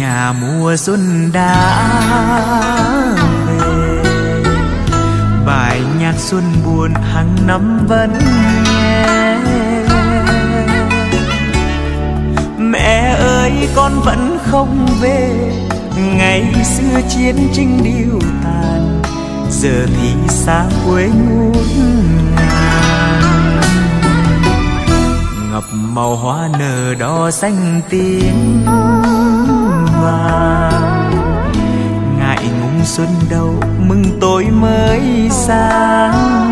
nhà mùa xuân đã về, bài nhạc xuân buồn hàng năm vẫn nghe. Mẹ ơi con vẫn không về, ngày xưa chiến tranh điêu tàn, giờ thì xa quê ngút ngàn. Ngập màu hoa nở đỏ xanh tím vàng, ngại ngùng xuân đầu mừng tối mới sáng.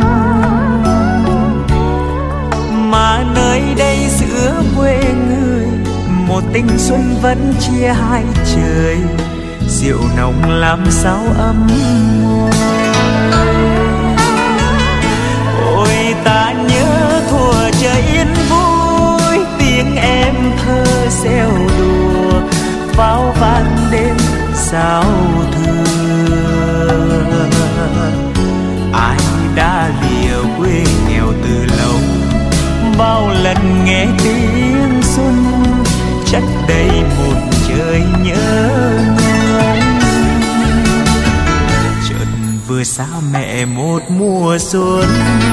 Mà nơi đây giữa quê người, một tình xuân vẫn chia hai trời, rượu nồng làm sao ấm môi. Ôi ta nhớ thuở trời yên vui, tiếng em thơ reo đùa pháo vang đêm giao thừa. Ai đã lìa quê nghèo từ lâu, bao lần nghe tiếng xuân chất đầy một trời nhớ nhung. Chợt vừa xa mẹ một mùa xuân,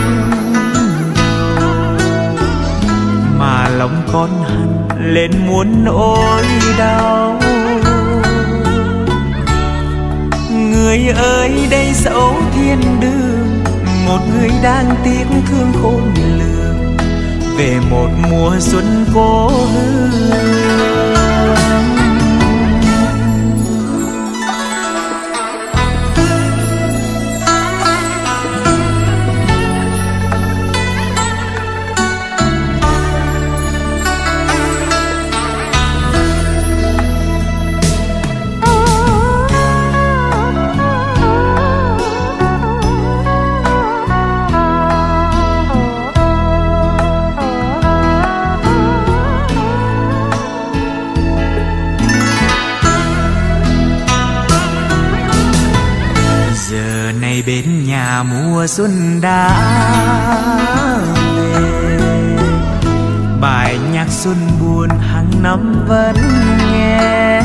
mà lòng con hằn lên muốn nỗi đau. Người ơi đây dẫu thiên đường, một người đang tiếc thương khôn lường, về một mùa xuân cố hương. Bên nhà mùa xuân đã về, bài nhạc xuân buồn hàng năm vẫn nghe.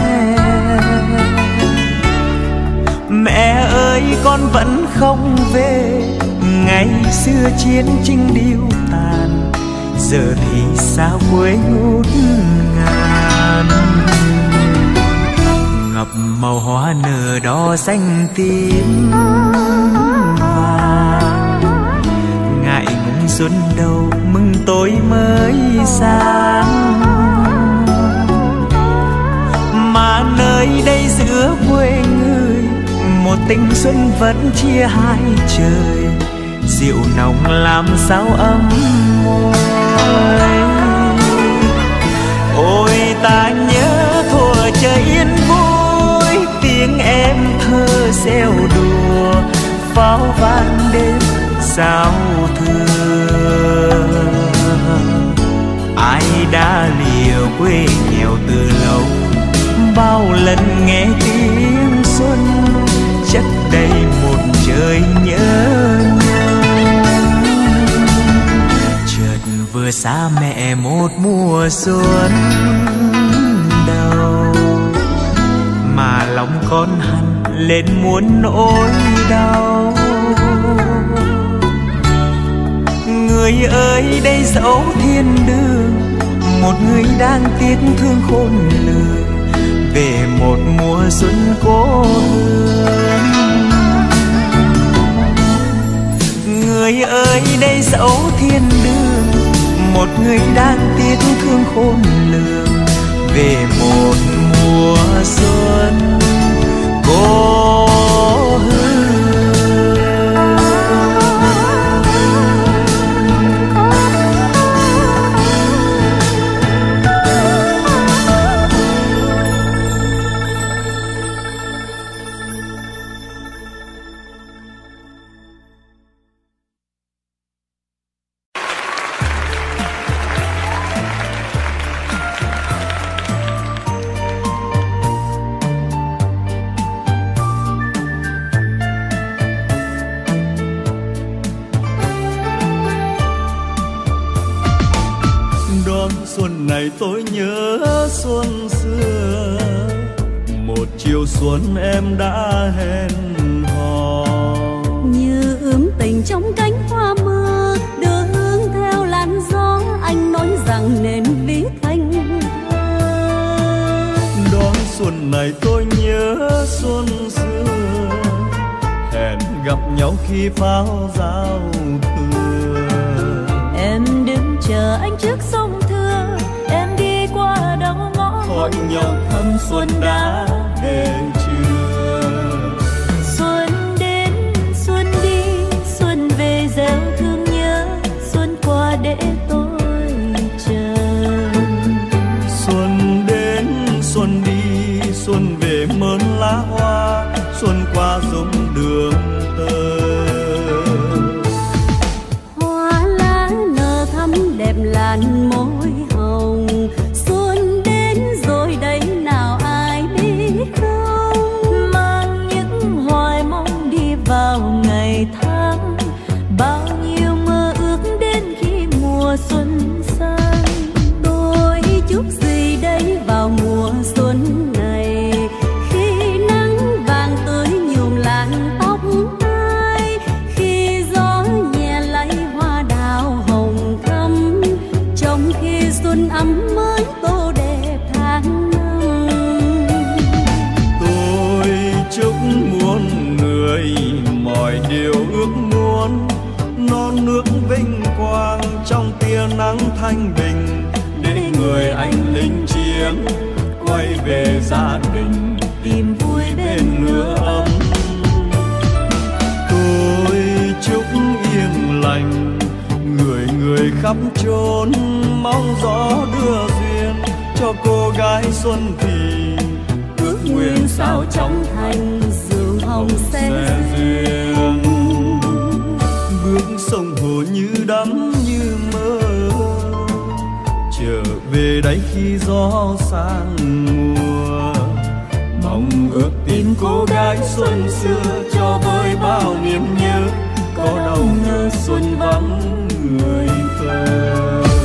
Mẹ ơi con vẫn không về, ngày xưa chiến tranh điêu tàn, giờ thì xa quê ngút ngàn. Ngập màu hoa nở đỏ xanh tím vàng, ngại ngùng xuân đầu mừng tối mới sáng. Mà nơi đây giữa quê người, một tình xuân vẫn chia hai trời, rượu nồng làm sao ấm môi. Ôi ta nhớ thuở trời yên vui, tiếng em thơ reo đùa pháo vang đêm giao thừa. Ai đã lìa quê nghèo từ lâu, bao lần nghe tiếng xuân chất đầy một trời nhớ nhung. Chợt vừa xa mẹ một mùa xuân đầu, mà lòng con hằn lên muốn nỗi đau. Người ơi đây dẫu thiên đường, một người đang tiếc thương khôn lường, về một mùa xuân cố hương. Người ơi đây dẫu thiên đường, một người đang tiếc thương khôn lường, về một mùa xuân cố hương. Xuân này tôi nhớ xuân xưa, chiều xuân em đã hẹn hò. Như ướm tình trong cánh hoa mưa, đưa hương theo làn gió, anh nói rằng nên viết thành thơ. Đón xuân này tôi nhớ xuân xưa, hẹn gặp nhau khi pháo giao thừa. Em đứng chờ anh trước sông Thưa, em đi qua đầu ngõ hỏi nhau thăm xuân đã về chưa. Xuân đến xuân đi, xuân về gieo thương nhớ, xuân qua để tôi chờ. Xuân đến xuân đi, xuân về mơn lá hoa, xuân qua giống đường tơ. Hoa lá nở thắm đẹp làn môi hồng, xuân đến rồi đấy nào ai biết không. Mang những hoài mong đi vào ngày tháng, bao nhiêu mơ ước đến khi mùa xuân sang. Tôi chúc gì đây vào mùa xuân này, khi nắng vàng tươi nhuộm làn tóc ai, khi gió nhẹ lay hoa đào hồng thắm, trong khi xuân ấm mới tô đẹp tháng năm. Tôi chúc muôn người mọi điều ước muốn, non nước vinh quang trong tia nắng thanh bình, để người anh lính chiến quay về gia đình tìm vui bên lửa ấm. Tôi chúc yên lành người người khắp chốn, mong gió đưa duyên cho cô gái xuân thì ước nguyện sao trong thành rượu hồng sẽ duyên. Bước sông hồ như đắm như mơ, trở về đáy khi gió sang mùa, mong ước tìm cô gái xuân xưa cho vơi bao niềm nhớ, có đâu ngờ xuân vắng người thơ.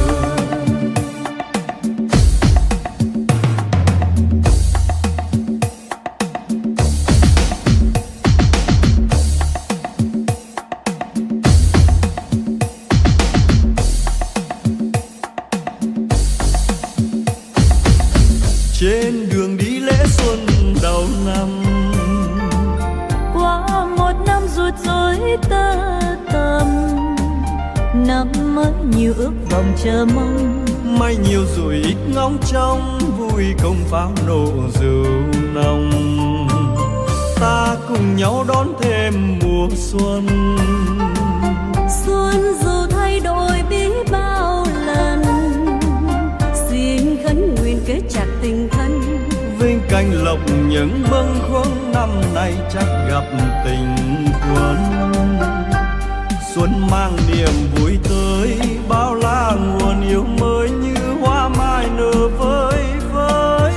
Trên đường đi lễ xuân đầu năm, qua một năm rủi rối tơ tầm, năm mới nhiều ước vọng chờ mong, may nhiều rồi ít ngóng trông, vui công pháo nổ rượu nồng. Ta cùng nhau đón thêm mùa xuân, xuân dù thay đổi biết bao lần, xin khấn nguyện kết chặt tình thân, vinh canh lộc những bâng khuâng năm nay chắc gặp tình quân. Xuân mang niềm vui tới, bao la nguồn yêu mới như hoa mai nở vơi vơi.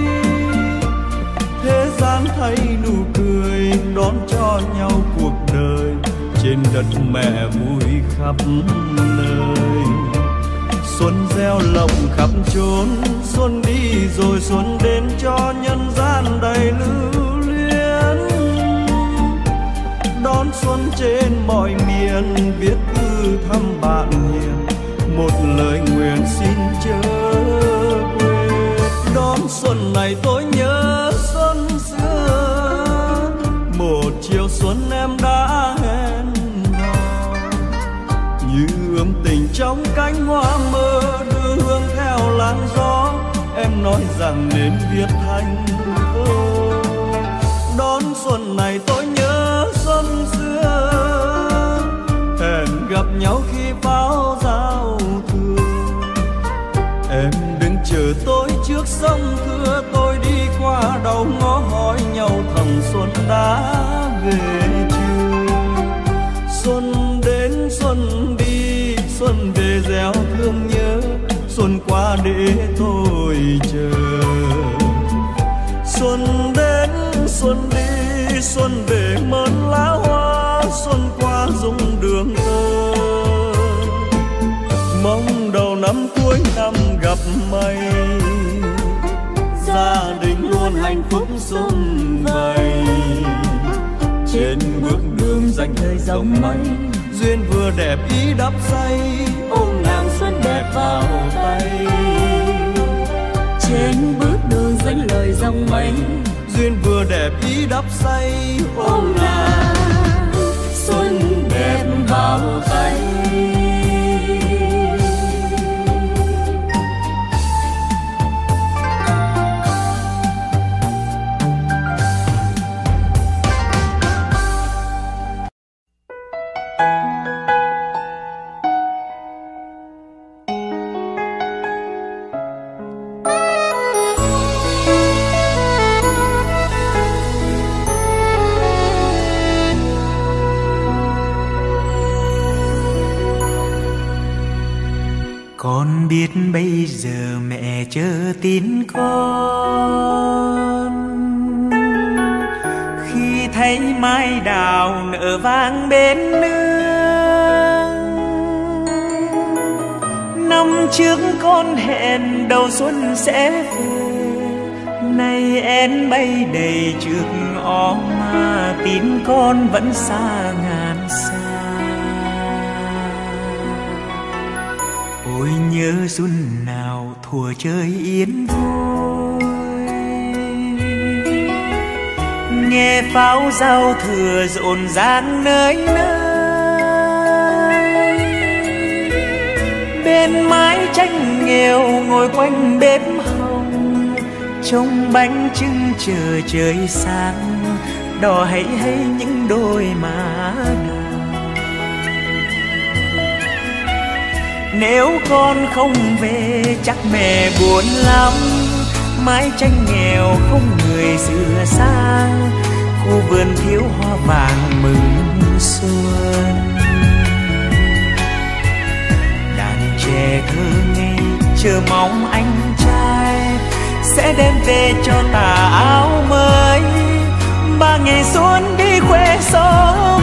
Thế gian thấy nụ cười đón cho nhau cuộc đời, trên đất mẹ vui khắp nơi. Xuân gieo lộc khắp chốn, xuân đi rồi xuân đến cho nhân gian đầy lưu luyến. Đón xuân trên mọi miền, viết thư thăm bạn hiền, một lời nguyện xin chớ quên. Đón xuân này tôi nhớ xuân xưa, một chiều xuân em đã hẹn hò. Như ươm tình trong cánh hoa mơ, đưa hương theo làn gió, em nói rằng nên viết thành thơ. Đón xuân này tôi nhớ xuân xưa, hẹn gặp nhau khi pháo giao thừa. Em đừng chờ tôi trước sông Thưa, tôi đi qua đầu ngõ hỏi nhau thầm xuân đã về chưa. Xuân đến xuân đi, xuân về gieo thương nhớ, xuân qua để tôi chờ. Xuân đến xuân đi, xuân về mơn lá hoa, xuân qua dung đường tơ. Mong đầu năm cuối năm gặp may, gia đình luôn hạnh phúc sum vầy. Trên bước đường danh lời dòng mây, duyên vừa đẹp ý đắp say, ôm nàng xuân đẹp vào tay. Trên bước đường danh lời dòng mây, duyên vừa đẹp ý đắp say, ôm nàng xuân đẹp vào tay. Con biết bây giờ mẹ chờ tin con, khi thấy mai đào nở vang bên nương. Năm trước con hẹn đầu xuân sẽ về, nay én bay đầy trước ngõ mà tin con vẫn xa ngàn xa. Ôi nhớ xuân nào thuở chơi yên vui, nghe pháo giao thừa rộn ràng nơi nơi. Bên mái tranh nghèo ngồi quanh bếp hồng, trông bánh trưng chờ trời sáng, đỏ hay hay những đôi má đào. Nếu con không về chắc mẹ buồn lắm, mái tranh nghèo không người sửa sang, khu vườn thiếu hoa vàng mừng xuân. Đàn trẻ thơ ngây chờ mong anh trai sẽ đem về cho tà áo mới, ba ngày xuân đi khoe xóm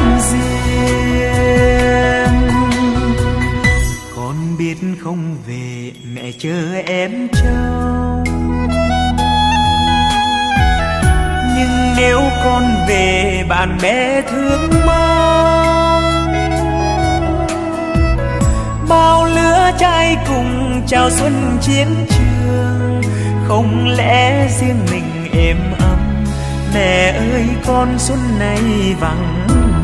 riêng. Con biết không về mẹ chờ em trông, nhưng nếu con về bạn bè thương mong. Bao lứa trai cùng chào xuân chiến trường, không lẽ riêng mình êm ấm. Mẹ ơi con xuân này vắng.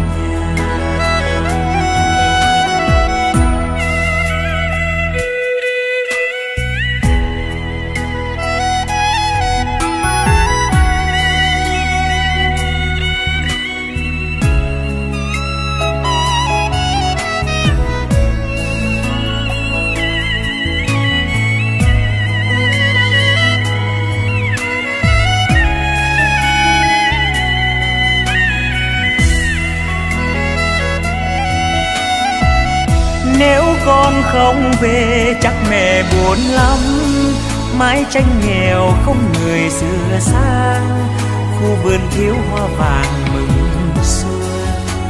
Nếu con không về chắc mẹ buồn lắm, mái tranh nghèo không người sửa sang, khu vườn thiếu hoa vàng mừng xuân.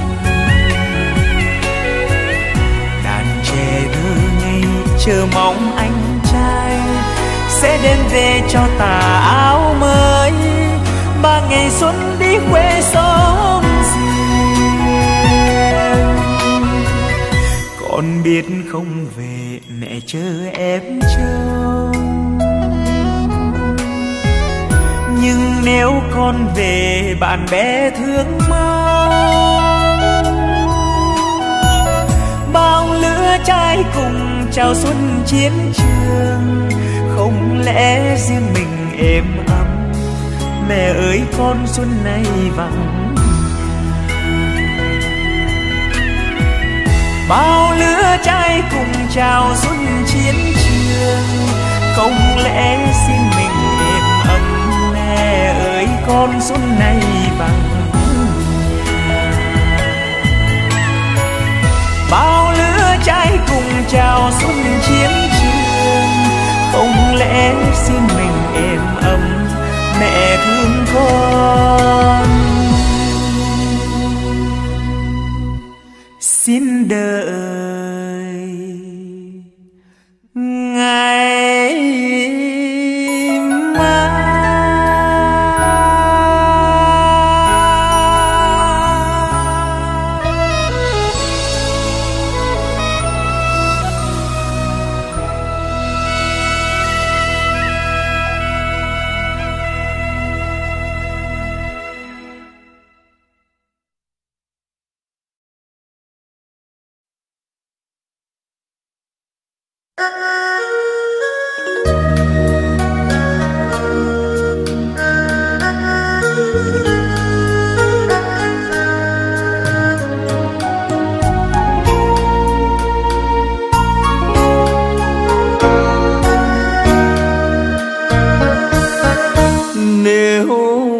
Đàn trẻ thơ ngây chờ mong anh trai sẽ đem về cho tà áo mới, ba ngày xuân đi quê xóm riêng. Con biết không về mẹ chờ em trông, nhưng nếu con về bạn bè thương mong. Bao lứa trai cùng chào xuân chiến trường, không lẽ riêng mình êm ấm. Mẹ ơi con xuân này vắng. Bao lứa trai cùng chào xuân chiến trường, không lẽ riêng mình êm ấm. Mẹ ơi con xuân này vắng. Bao lứa trai cùng chào xuân chiến trường, không lẽ riêng mình êm ấm. Mẹ thương con xin đợi ngày mai.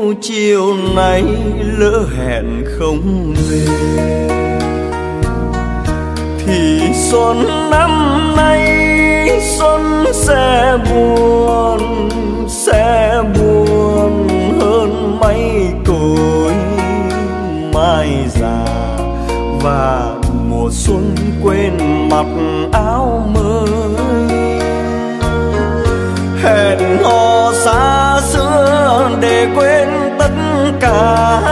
chiều nay lỡ hẹn không về, thì xuân năm nay xuân sẽ buồn hơn mấy cối mai già, và mùa xuân quên mặc áo mới. Hẹn hò xa xưa để quên tất cả,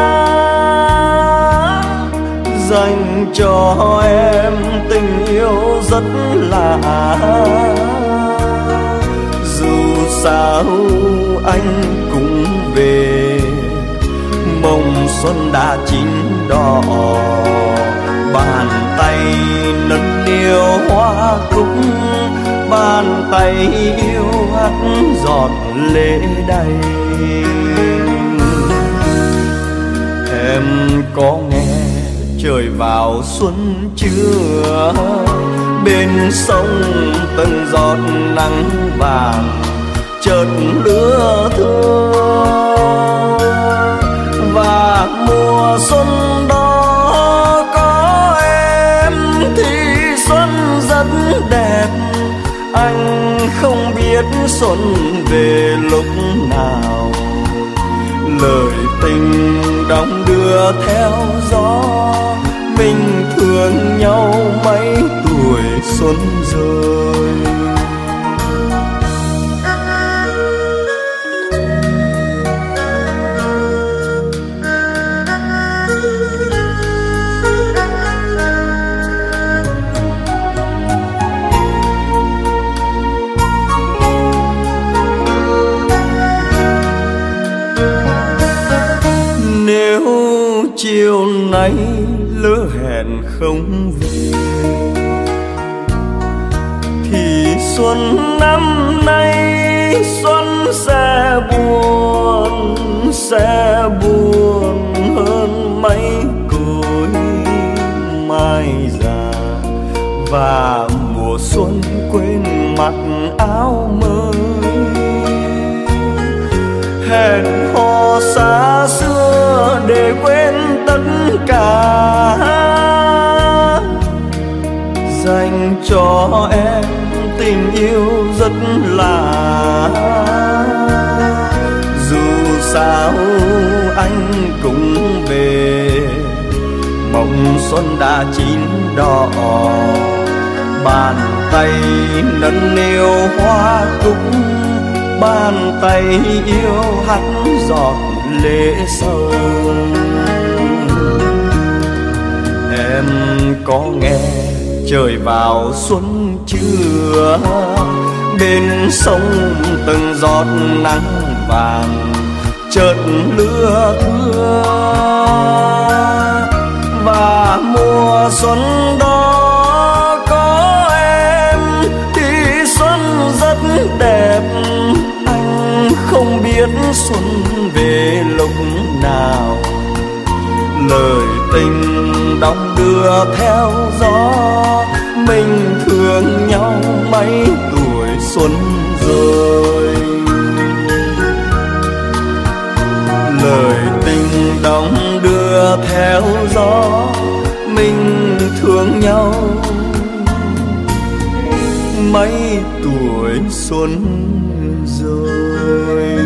dành cho em tình yêu rất lạ. Dù sao anh cũng về, mộng xuân đã chín đỏ, bàn tay nâng niu hoa cúc, bàn tay yêu hắt giọt lệ đầy. Em có nghe trời vào xuân chưa? Bên sông từng giọt nắng vàng chợt lứa thưa, và mùa xuân đó có em thì xuân rất đẹp. Anh không biết xuân về lúc nào, lời tình đong đưa theo gió. Mình thương nhau mấy tuổi xuân rồi. Chiều nay lỡ hẹn không về, thì xuân năm nay xuân sẽ buồn hơn mấy cối mai già, và mùa xuân quên mặc áo mới. Hẹn hò xa xưa để quên tất cả, dành cho em tình yêu rất lạ. Dù sao anh cũng về, mộng xuân đã chín đỏ, bàn tay nâng niu hoa cúc, bàn tay yêu hắt giọt lệ sâu. Em có nghe trời vào xuân chưa? Bên sông từng giọt nắng vàng chợt lứa thưa, và mùa xuân đó có em thì xuân rất đẹp. Anh không biết xuân về lúc nào, lời tình đong đưa theo gió. Mình thương nhau mấy tuổi xuân rồi. Lời tình đong đưa theo gió, mình thương nhau mấy tuổi xuân rồi.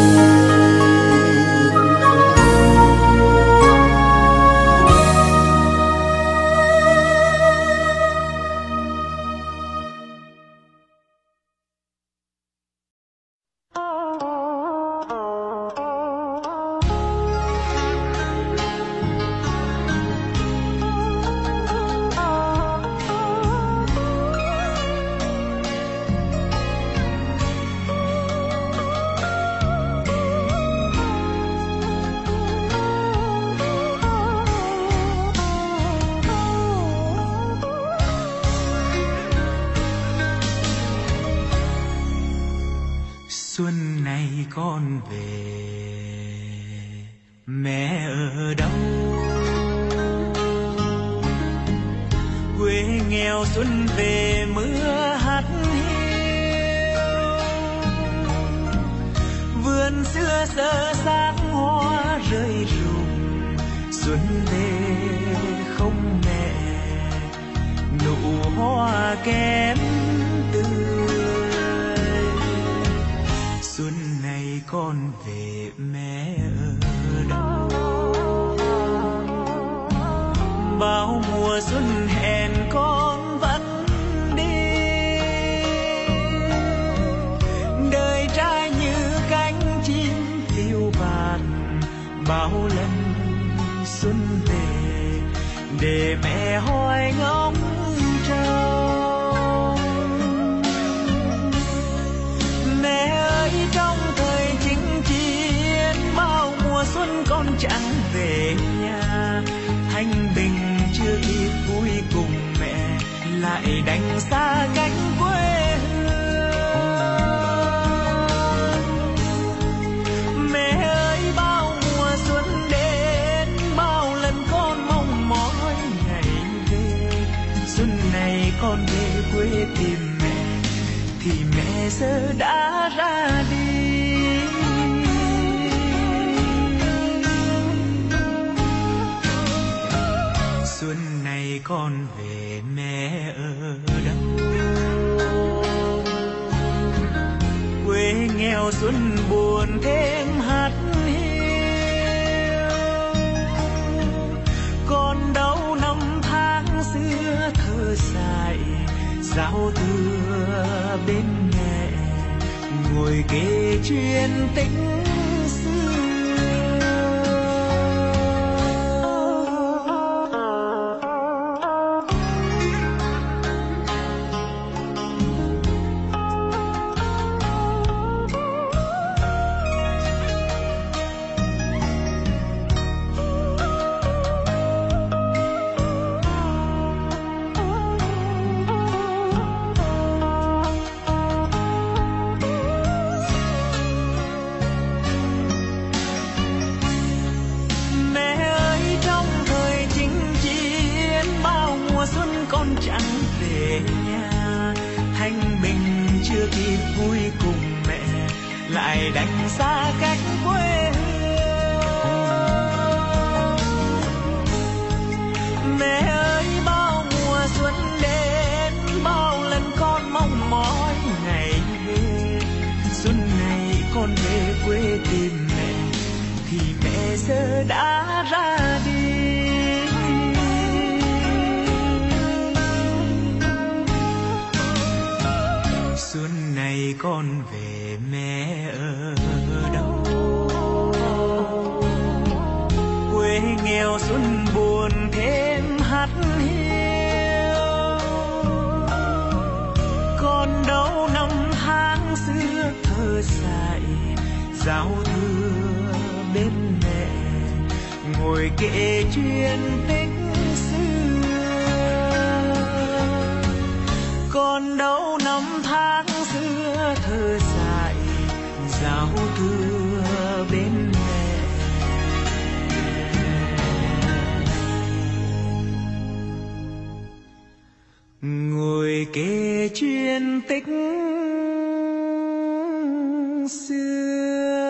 Xuân này con về, mẹ ở đâu? Quê nghèo xuân về mưa hắt hiu, vườn xưa sơ sát xuân về không mẹ, nụ hoa kém tươi. Xuân này con về mẹ ở đâu? Bao mùa xuân hẹn con vẫn đi, đời trai như cánh chim phiêu bạt. Bao lần xuân về để mẹ hoài ngóng trông. Mẹ ơi, trong thời chinh chiến bao mùa xuân con chẳng về nhà, thanh bình chưa kịp vui cùng mẹ lại đành xa cánh quê hương. Mẹ ơi, bao mùa xuân đến bao lần con mong mỏi ngày về. Xuân này con về quê tìm mẹ thì mẹ giờ đã ra đi. Xuân này con về mẹ ở đâu? Quê nghèo xuân buồn thêm hắt hiu, còn đâu năm tháng xưa thơ dại giao thừa bên mẹ, ngồi kể chuyện tình xưa. Lại đành xa cách quê hương. Mẹ ơi, bao mùa xuân đến bao lần con mong mỏi ngày về. Xuân này con về quê tìm mẹ thì mẹ giờ đã ra đi. Xuân này con về mẹ ở đâu? Quê nghèo xuân buồn thêm hắt hiu, còn đâu năm tháng xưa thơ dại giao thừa bên mẹ, ngồi kể chuyện tích xưa. Còn đâu năm tháng xưa thơ dại giao thừa bên mẹ, ngồi kể chuyện tích xưa.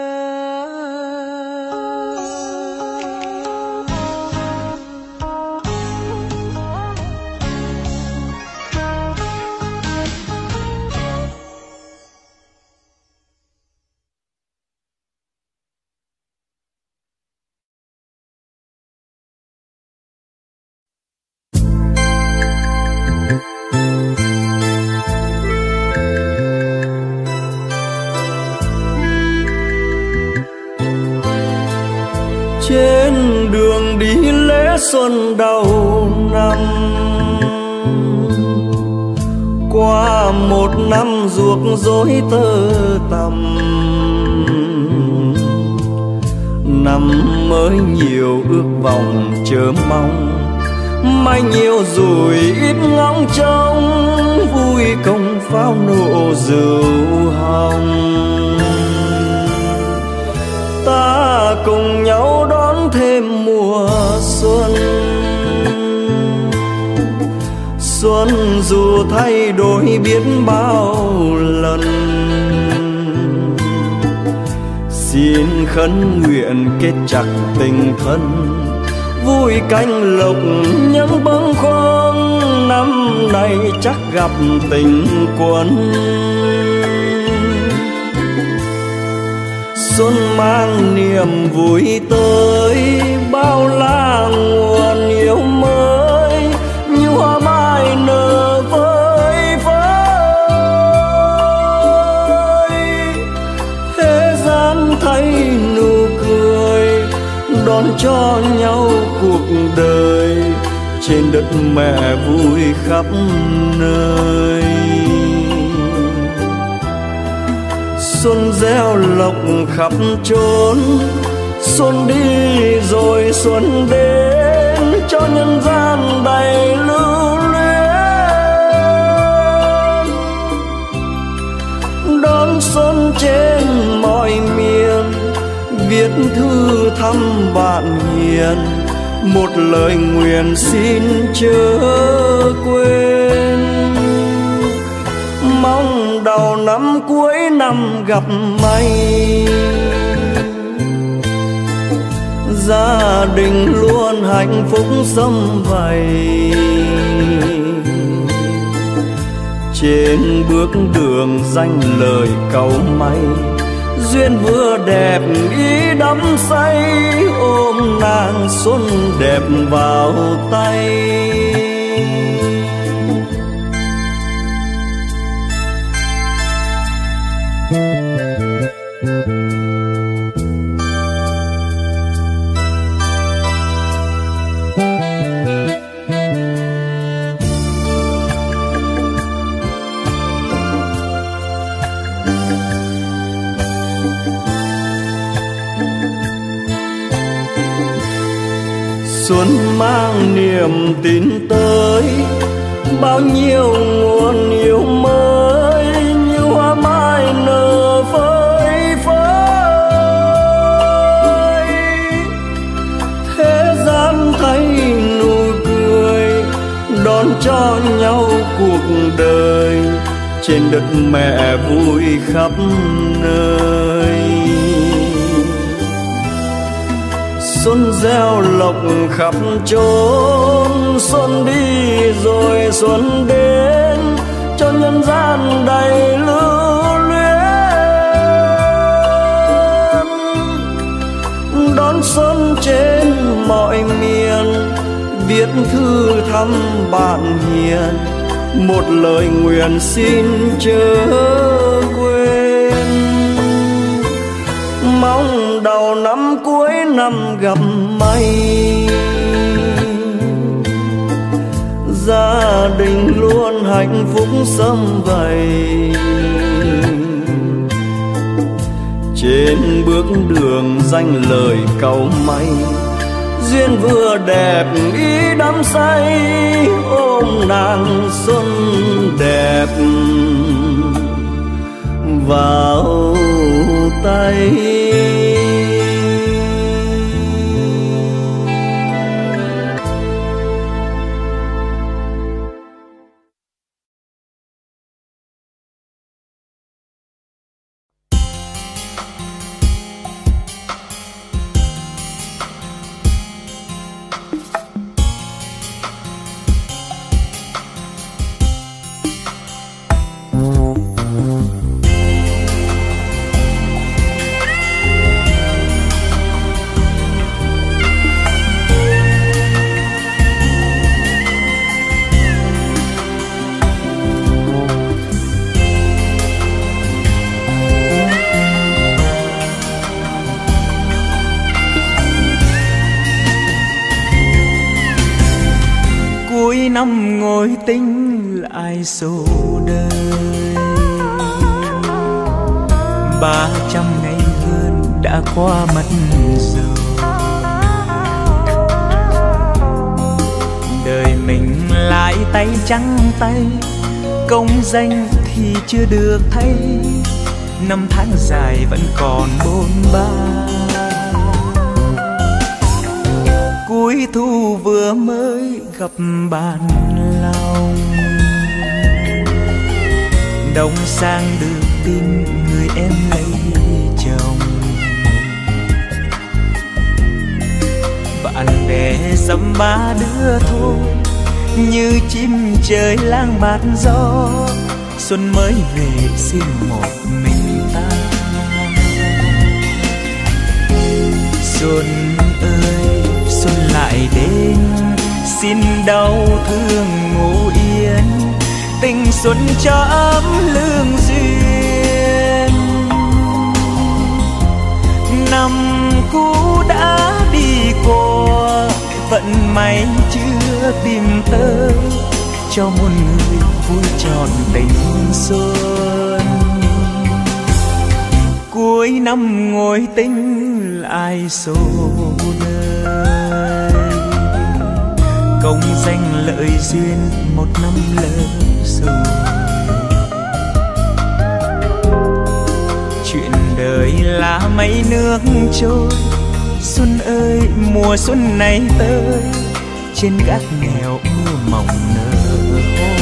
Trên đường đi lễ xuân đầu năm, qua một năm ruốc rối tơ tằm. Năm mới nhiều ước vọng chờ mong, mai nhiều rồi ít ngóng trông, vui công pháo nổ rượu hồng. Ta cùng nhau đón thêm mùa xuân, xuân dù thay đổi biết bao lần. Xin khấn nguyện kết chặt tình thân, vui cánh lộc những bâng khuâng, năm nay chắc gặp tình quân. Xuân mang niềm vui tới, bao la nguồn yêu mới, như hoa mai nở vơi vơi. Thế gian thấy nụ cười, đón cho nhau cuộc đời, trên đất mẹ vui khắp nơi. Xuân gieo lộc khắp chốn, xuân đi rồi xuân đến, cho nhân gian đầy lưu luyến. Đón xuân trên mọi miền, viết thư thăm bạn hiền, một lời nguyện xin chớ quên. Mong đầu năm cuối năm gặp may, gia đình luôn hạnh phúc sum vầy. Trên bước đường danh lời cầu may, duyên vừa đẹp ý đắm say, ôm nàng xuân đẹp vào tay. Xuân mang niềm tin tới, bao nhiêu nguồn yêu mới, như hoa mai nở phơi phới. Thế gian thấy nụ cười, đón cho nhau cuộc đời, trên đất mẹ vui khắp nơi. Xuân gieo lộc khắp chốn, xuân đi rồi xuân đến, cho nhân gian đầy lưu luyến. Đón xuân trên mọi miền, viết thư thăm bạn hiền, một lời nguyện xin chớ quên. Mong đầu năm cuối năm gặp may, gia đình luôn hạnh phúc sum vầy. Trên bước đường danh lời cầu may, duyên vừa đẹp ý đắm say, ôm nàng xuân đẹp vào tay. Năm ngồi tính lại số đời, 300 ngày hơn đã qua mất rồi. Đời mình lại tay trắng tay, công danh thì chưa được thấy, năm tháng dài vẫn còn bôn ba. Cuối thu vừa mới gặp bạn lòng, đông sang được tin người em lấy chồng. Bạn bè dăm ba đứa thôi, như chim trời lang bạt gió. Xuân mới về riêng một mình ta. Xuân ơi xuân lại đến, xin đau thương ngủ yên, tình xuân cho ấm lương duyên. Năm cũ đã đi qua, vận may chưa tìm tới, cho một người vui trọn tình xuân. Cuối năm ngồi tính ai số đời, công danh lợi duyên một năm lỡ rồi. Chuyện đời là mấy nước trôi, xuân ơi mùa xuân này tới, trên gác nghèo mưa mỏng nở hoa.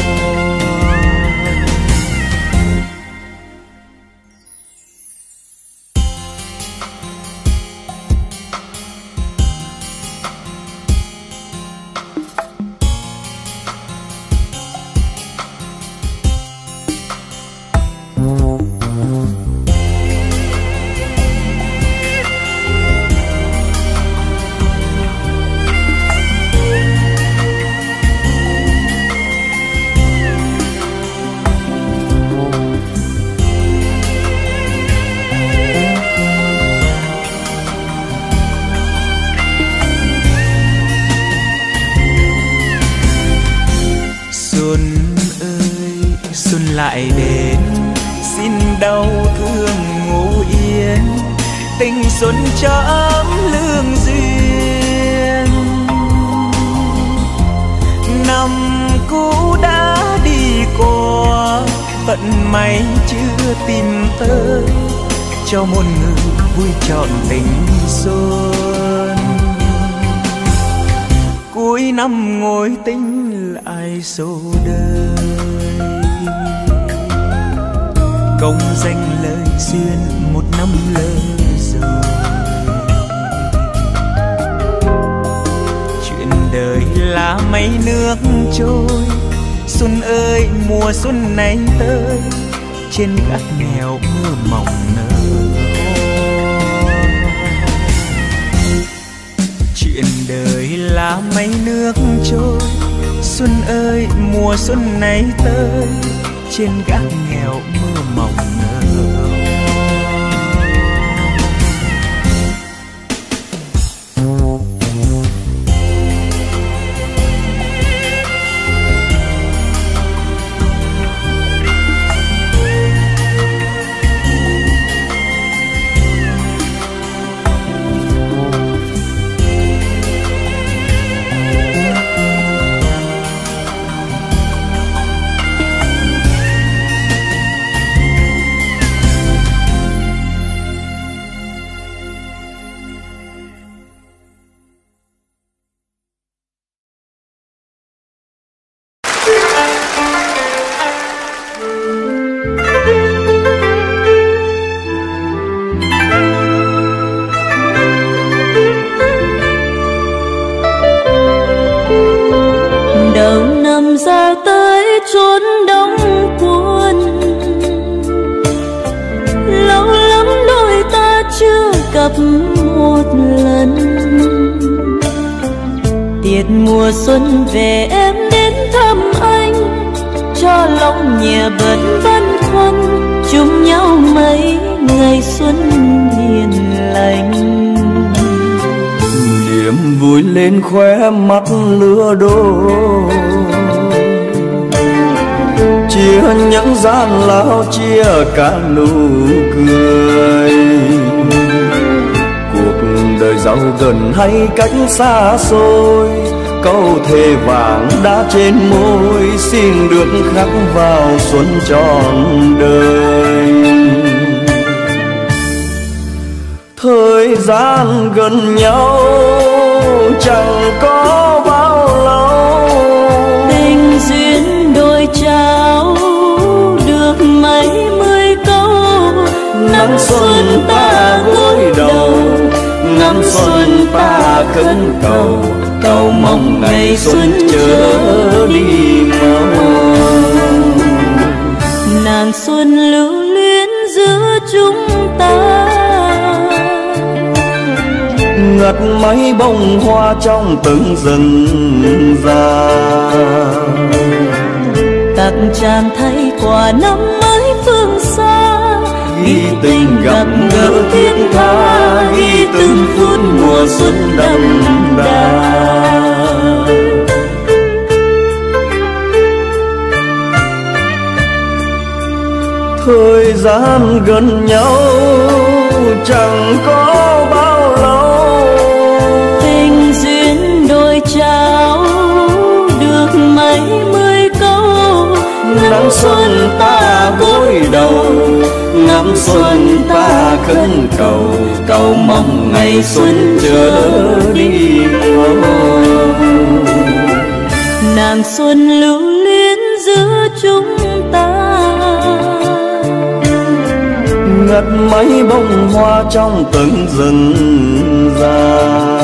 Lại đến xin đau thương ngủ yên, tình xuân cho ấm lương duyên. Năm cũ đã đi qua, vận may chưa tìm tới, cho một người vui trọn tình xuân. Cuối năm ngồi tính lại số đời, công danh lợi duyên một năm lỡ rồi. Chuyện đời là mấy nước trôi, xuân ơi mùa xuân này tới, trên gác nghèo mưa mỏng nở hoa. Chuyện đời là mấy nước trôi, xuân ơi mùa xuân này tới, trên gác nghèo mưa mỏng nở chốn đông cuốn. Lâu lắm đôi ta chưa gặp một lần. Tiết mùa xuân về em đến thăm anh, cho lòng nhẹ bớt băn khoăn, chung nhau mấy ngày xuân hiền lành. Niềm vui lên khóe mắt lứa đôi, chia những gian lao, chia cả nụ cười. Cuộc đời giàu gần hay cách xa xôi, câu thề vàng đã trên môi, xin được khắc vào xuân trọn đời. Thời gian gần nhau chẳng có bao lâu, tình duyên đôi trao được mấy mươi câu. Năm xuân ta gối đầu, năm xuân ta ta khấn cầu, cầu mong ngày xuân chớ đi mau. Nàng xuân lưu luyến giữa chúng ta, ngật mấy bông hoa trong từng rừng già. Các chàng thấy quả năm mới phương xa, ghi tình gặp gỡ thiết tha, ghi từng phút mùa xuân đậm đà. Thời gian gần nhau chẳng có bao lâu, tình duyên đôi trao được mấy mươi câu. năm xuân ta gối đầu, năm xuân ta khấn cầu, cầu mong ngày xuân chớ đi mau. Nàng xuân lưu luyến giữa chúng ta, ngật mấy bông hoa trong từng rừng già.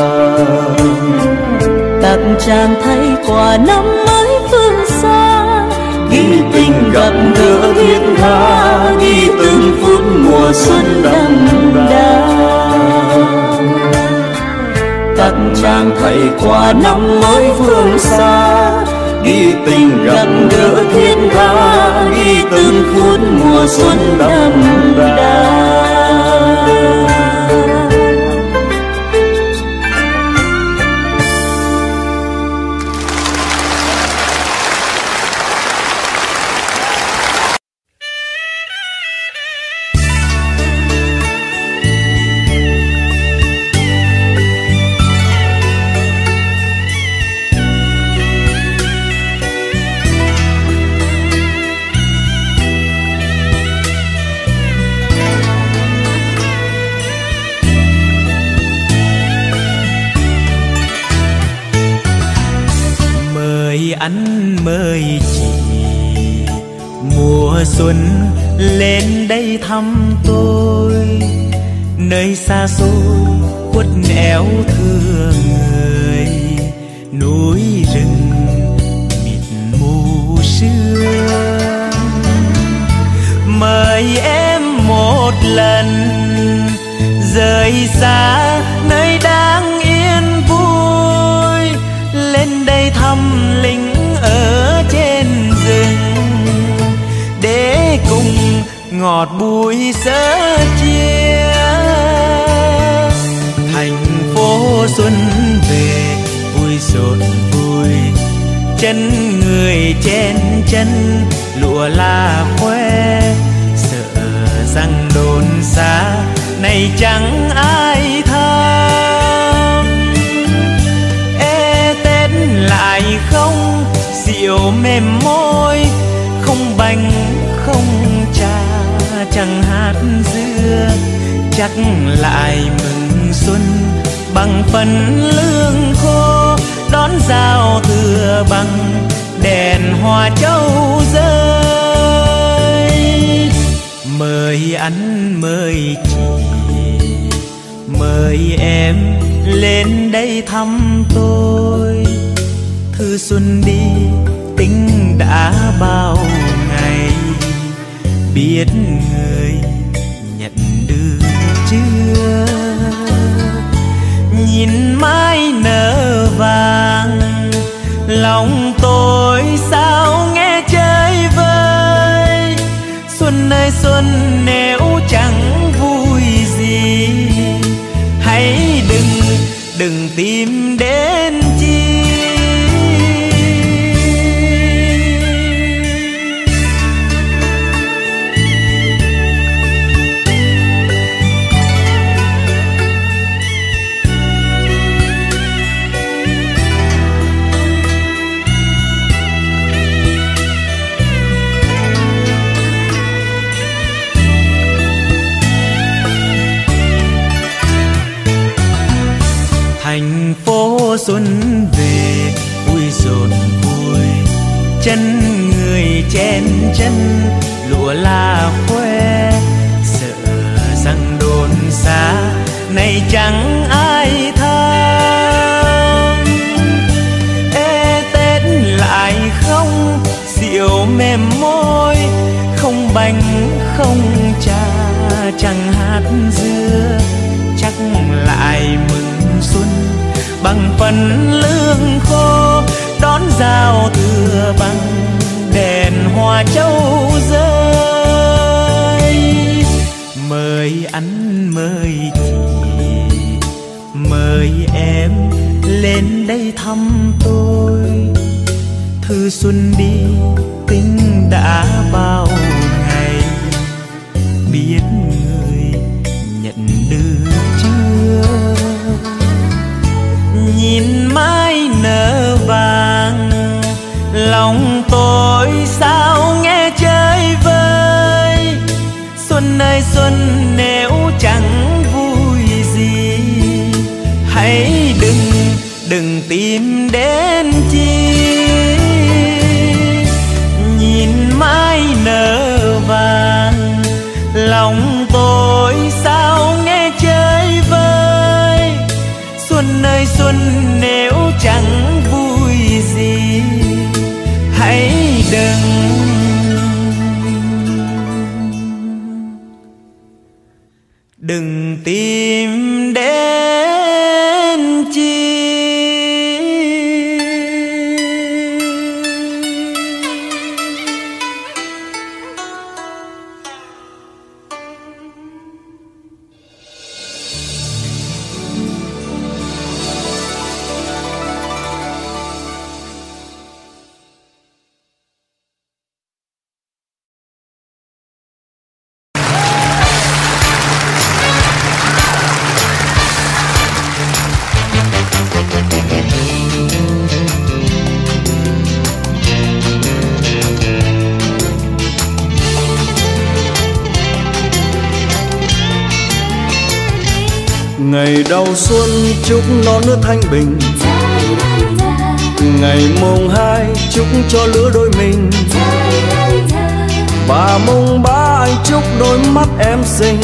các chàng thấy quả năm mới phương xa, ghi tình gặp gỡ thiết tha, ghi từng phút mùa xuân đậm đà. Các chàng thấy quả năm mới phương xa, ghi tình gặp gỡ thiết tha, ghi từng phút mùa xuân đậm đà. Anh mời chị mùa xuân lên đây thăm tôi, nơi xa xôi khuất nẻo thương người, núi rừng mịt mù sương. Mời em một lần rời xa nơi đang yên vui, lên đây thăm lính ở trên rừng để cùng ngọt bùi sớ chia. Thành phố xuân về vui rộn vui, chân người chen chân lụa la khoe, sợ rằng đồn xa này chẳng ai thăm. Tết lại không rượu mềm môi, không bánh không trà chẳng hạt dưa, chắc lại mừng xuân bằng phần lương khô, đón giao thừa bằng đèn hoa châu rơi. Mời anh mời chị, mời em lên đây thăm tôi. Thư xuân đi tính đã bao ngày, biết người nhận được chưa? Nhìn mái nở vàng lòng tôi sao nghe chơi vơi. Xuân ơi xuân nếu chẳng vui gì, hãy đừng tìm đến chi. Thành phố xuân về vui rộn vui, chân người chen chân lụa la khoe, sợ rằng đồn xa này chẳng ai tha. bánh không trà, chẳng hạt dưa, chắc lại mừng xuân bằng phần lương khô, đón giao thừa bằng đèn hoa châu rơi. Mời anh mời chị, mời em lên đây thăm tôi. Thư xuân đi tình đã bao ngày, biết người nhận được chưa? Nhìn mái nở vàng, lòng tôi sao nghe chơi vơi. Xuân ơi xuân, nếu chẳng vui gì, hãy đừng tìm đến chi. Nhìn mái nở vàng, lòng tôi sao nghe chơi vơi. Xuân ơi xuân, nếu chẳng vui gì, hãy đừng tìm đến chi. Ngày đầu xuân chúc non nước thanh bình, ngày mùng 2 chúc cho lứa đôi mình, và mùng 3 anh chúc đôi mắt em xinh.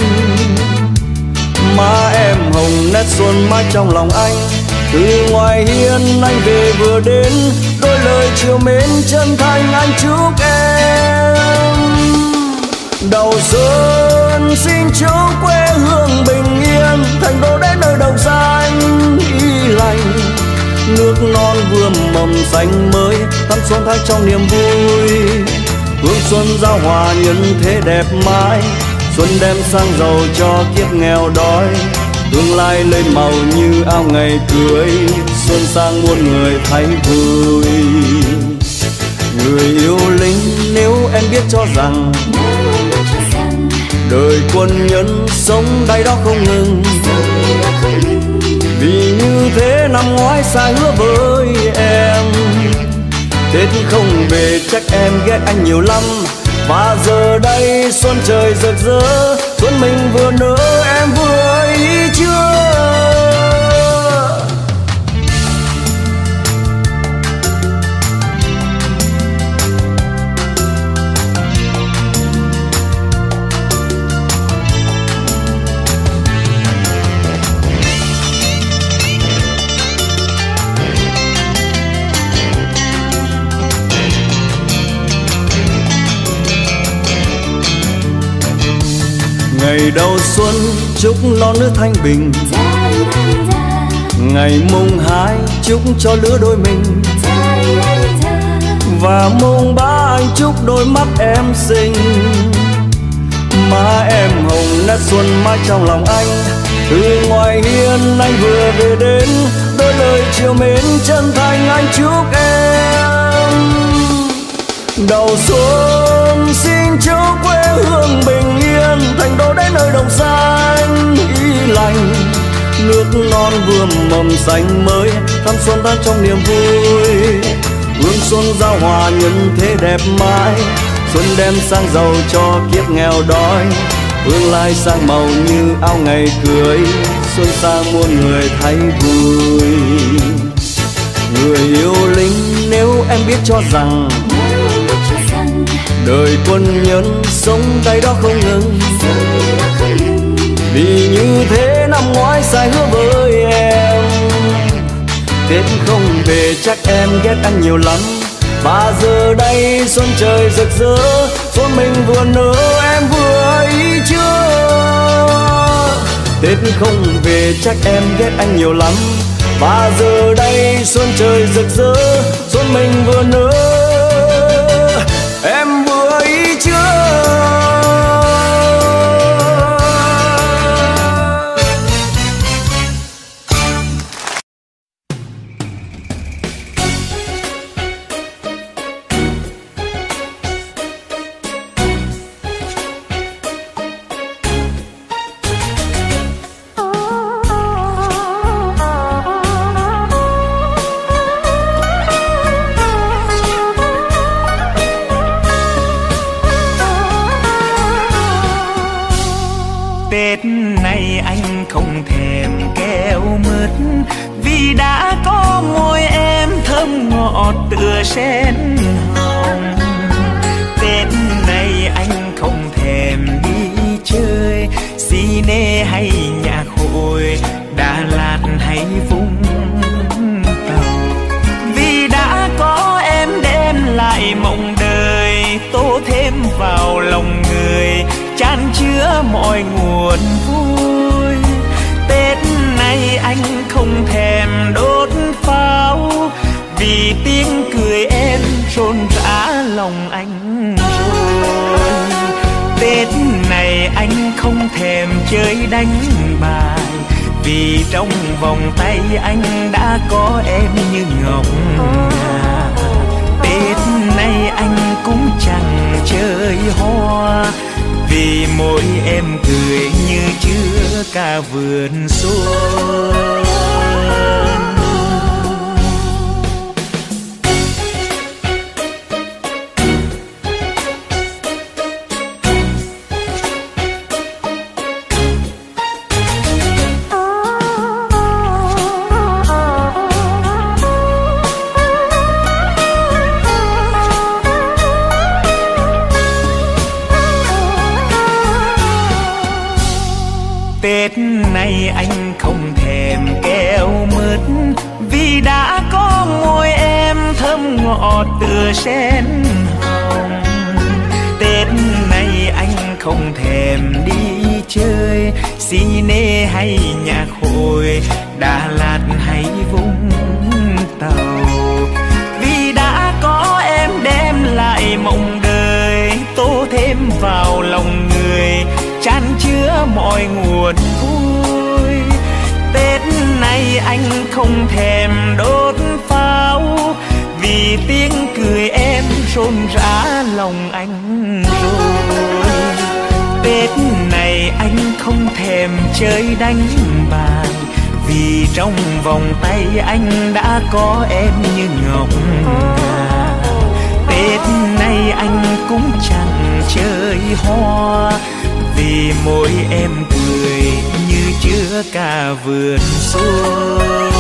Má em hồng nét xuân mãi trong lòng anh, từ ngoài hiên anh về vừa đến, đôi lời chiều mến chân thành anh chúc em. Đầu xuân xin chúc quê hương bình yên, thành đô đến nơi đồng xanh y lành. Nước non vườn mầm xanh mới, thắm xuân thay trong niềm vui. Hương xuân giao hòa nhân thế đẹp mãi, xuân đem sang giàu cho kiếp nghèo đói. Tương lai lên màu như ao ngày cưới, xuân sang muôn người thấy vui. Người yêu lính, nếu em biết cho rằng đời quân nhân sống đay đó không ngừng, vì như thế năm ngoái sai hứa với em. Tết không về chắc em ghét anh nhiều lắm, và giờ đây xuân trời rực rỡ, xuân mình vừa nở em vừa ý chưa. Ngày đầu xuân chúc non nước thanh bình, ngày mùng 2 chúc cho lứa đôi mình, và mùng 3 anh chúc đôi mắt em xinh. Má em hồng nét xuân mãi trong lòng anh, từ ngoài hiên anh vừa về đến, đôi lời chiều mến chân thành anh chúc em. Đầu xuân xin chúc quê hương bình yên, thành đô đến nơi đồng xanh y lành. Nước non vườn mầm xanh mới, thắm xuân tan trong niềm vui. Hương xuân giao hòa nhân thế đẹp mãi, xuân đem sang giàu cho kiếp nghèo đói. Tương lai sang màu như áo ngày cưới, xuân sang muôn người thấy vui. Người yêu lính, nếu em biết cho rằng đời quân nhân sống đây đó không ngừng, vì như thế năm ngoái sai hứa với em. Tết không về chắc em ghét anh nhiều lắm, Và giờ đây xuân trời rực rỡ, xuân mình vừa nở em vừa ý chưa. Tết không về chắc em ghét anh nhiều lắm. Và giờ đây xuân trời rực rỡ, xuân mình vừa nở em vừa ý chưa. Tết này anh không thèm keo mứt, vì đã có môi em thơm ngọt tựa sen hồng. Tết này anh không thèm đi chơi cine hay nhạc hội, Đà Lạt hay Vũng Tàu, vì đã có em đem lại mộng đời, tô thêm vào lòng người, chan chứa mọi nguồn vui. Tết này anh không thèm đốt pháo, vì tiếng cười em rộn rã lòng anh rồi. Tết này anh không thèm chơi đánh bài, vì trong vòng tay anh đã có em như ngọc ngà. Tết này anh cũng chẳng chơi hoa, vì môi em cười như chứa cả vườn xuân. Tết này anh không thèm keo mứt, vì đã có môi em thơm ngọt tựa sen hồng. Tết này anh không thèm đi chơi cine hay nhạc hội, Đà Lạt hay Vũng Tàu, vì đã có em đem lại mộng đời, tô thêm vào lòng người, chan chứa mọi nguồn vui. Tết này anh không thèm đốt pháo, vì tiếng cười em rộn rã lòng anh rồi. Tết này anh không thèm chơi đánh bài, vì trong vòng tay anh đã có em như ngọc ngà. Tết này anh cũng chẳng chơi hoa, vì môi em cười như chứa cả vườn xuân.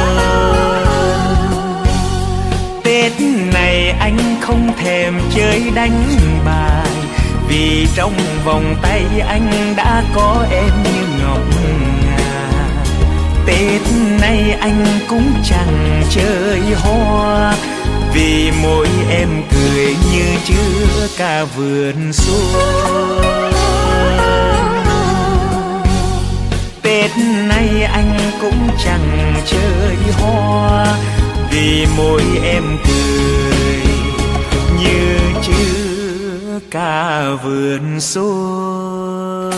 Tết này anh không thèm chơi đánh bài, vì trong vòng tay anh đã có em như ngọc ngà. Tết này anh cũng chẳng chơi hoa, vì môi em cười như chứa cả vườn xuân. Tết này anh cũng chẳng chơi hoa, vì môi em cười như chứa cả vườn xuân.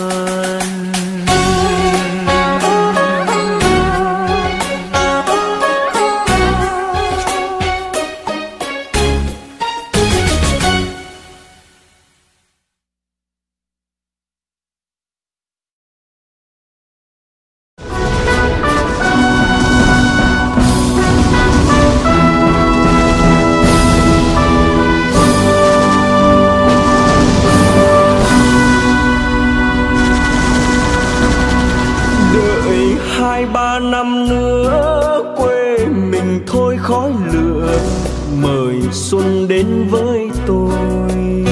Năm nữa quê mình thôi khói lửa, mời xuân đến với tôi.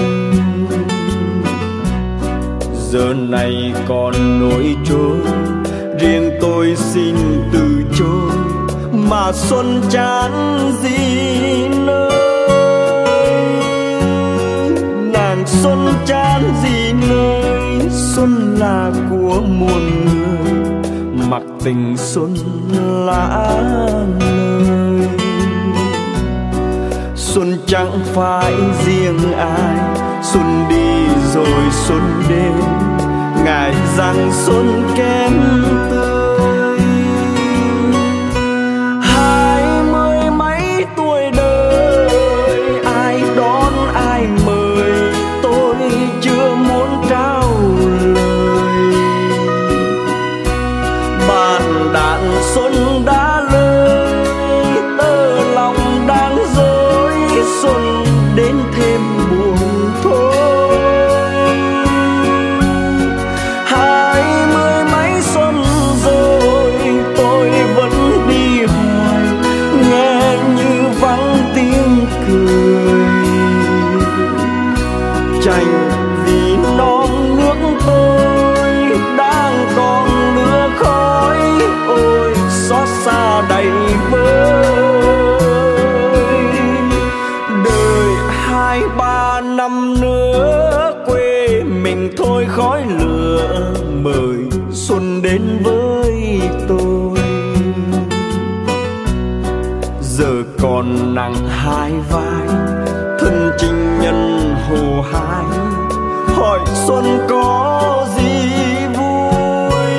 Giờ này còn nỗi trôi, riêng tôi xin từ chối, mà xuân chán gì nữa. xuân chan gì nơi, xuân là của muôn người, mặc tình xuân lá lời. Xuân chẳng phải riêng ai, xuân đi rồi xuân đến, ngại rằng xuân kém tươi. 20 mấy tuổi đời, ai đón ai mời, tôi chưa muốn trao lời. Bàn đạn xuân đã lơi, tơ lòng đang dối, xuân đến thêm buồn thôi. 20 mấy xuân rồi, tôi vẫn đi hoài, nghe như vắng tiếng cười. Chành vì non nước tôi đang còn lửa khói, ôi xót xa đầy vơi. Đời 2-3 năm nữa quê mình thôi khói lửa, mời xuân đến với tôi. Giờ còn nặng hai vai, thân chinh nhân hồ hái, hỏi xuân có gì vui,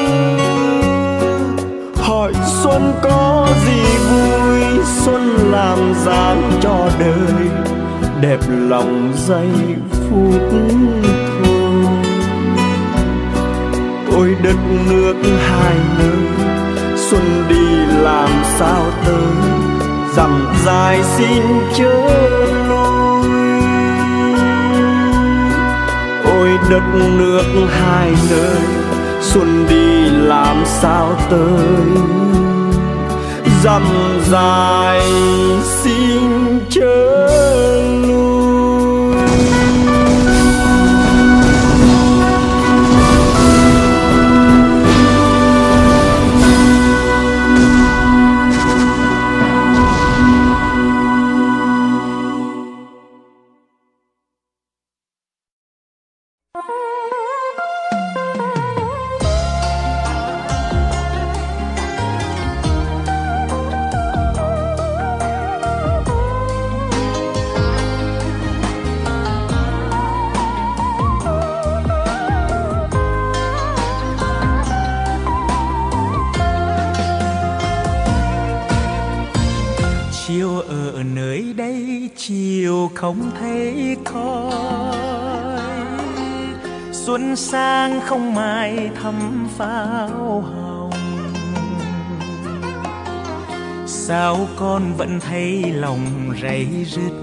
hỏi xuân có gì vui. Xuân làm dáng cho đời, đẹp lòng giây phút thôi. Ôi đất nước hai nơi, xuân đi làm sao tới, dặm dài xin chớ lối. Ôi đất nước hai nơi, xuân đi làm sao tới, dặm dài xin chớ lui. Chiều ở nơi đây, chiều không thấy khói, xuân sang không mai thăm pháo hồng. Sao con vẫn thấy lòng rầy rứt,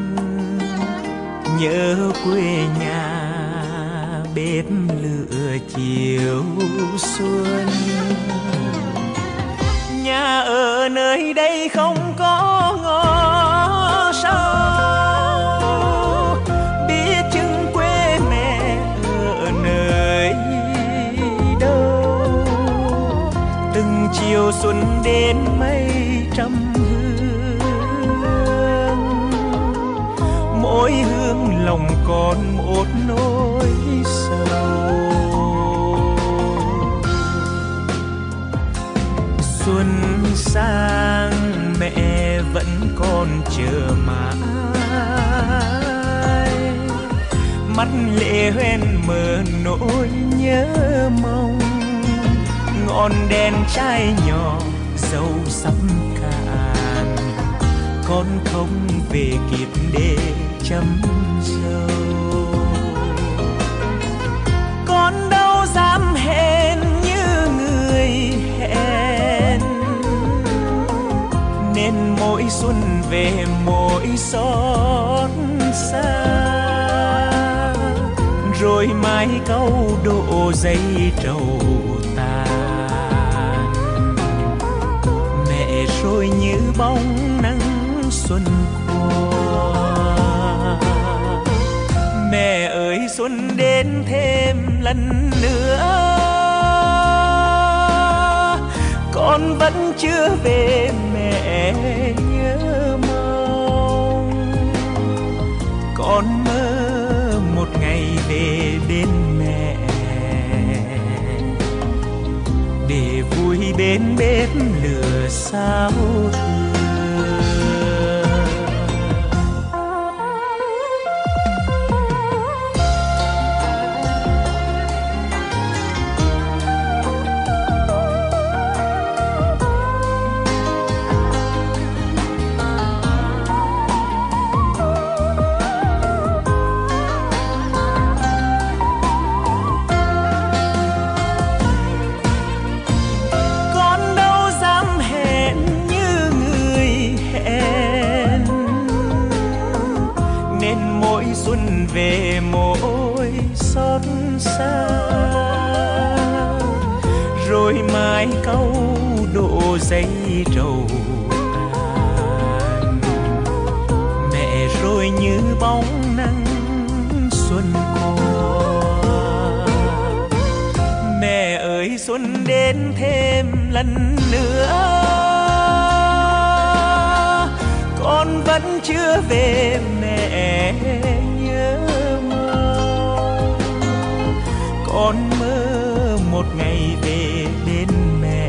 nhớ quê nhà bếp lửa chiều xuân. Nhà ở nơi đây không có ngõ sâu, biết chừng quê mẹ ở nơi đâu. Từng chiều xuân đến mấy trăm hương, mỗi hương lòng còn một nỗi sầu. Xuân sang mẹ vẫn còn chờ mãi, mắt lệ hoen mờ nỗi nhớ mong. Ngọn đèn chai nhỏ dầu sắp cạn, con không về kịp để chăm dâu. Con đâu dám hẹn như người hẹn, nên mỗi xuân về mỗi xót xa. Rồi mai câu độ dây trầu tàn, mẹ rồi như bóng nắng xuân qua. Mẹ ơi xuân đến thêm lần nữa, con vẫn chưa về mẹ nhớ mong. Con mơ về bên mẹ, để vui bên bếp lửa sao thương. Về mỗi xót xa, rồi mai câu độ giấy trầu tàn. Mẹ rồi như bóng nắng xuân qua. Mẹ ơi xuân đến thêm lần nữa, con vẫn chưa về mẹ nhớ mong. Con mơ một ngày về bên mẹ,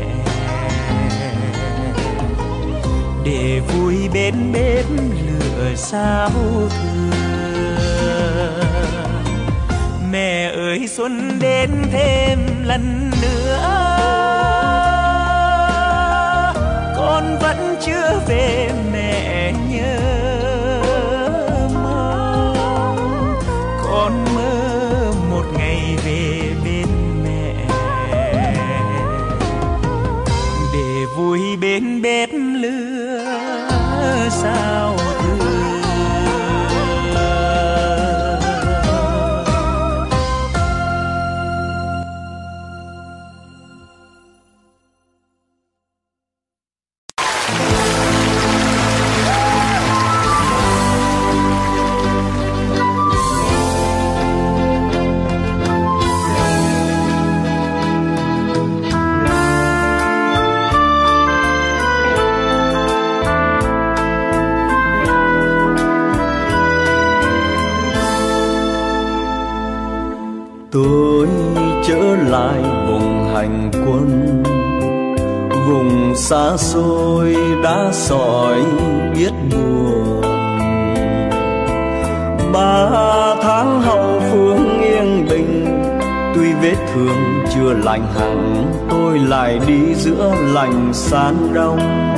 để vui bên bếp lửa sao thương. Mẹ ơi xuân đến thêm lần nữa, con vẫn chưa về mẹ nhớ mong. Con mơ một ngày về bên mẹ, để vui bên bếp lửa sao thương. Tôi trở lại vùng hành quân, vùng xa xôi đã sỏi biết buồn. 3 tháng hậu phương yên bình, tuy vết thương chưa lành hẳn, tôi lại đi giữa lành san đông.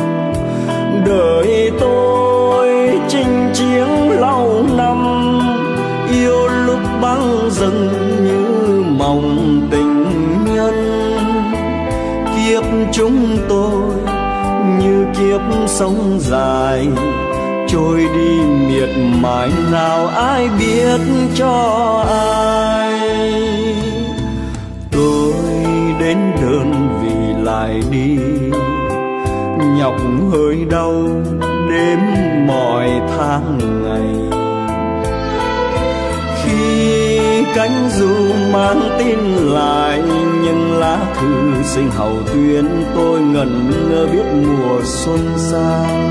Đời tôi chinh chiến lâu năm, yêu lúc băng dần như mộng tình nhân. Kiếp chúng tôi như kiếp sống dài, trôi đi miệt mài nào ai biết cho ai. Tôi đến đơn vì lại đi, nhọc hơi đau đếm mọi tháng ngày. Khi cánh dù mang tin lại, nhưng lá thư sinh hậu tuyến tôi ngẩn ngơ biết mùa xuân sang.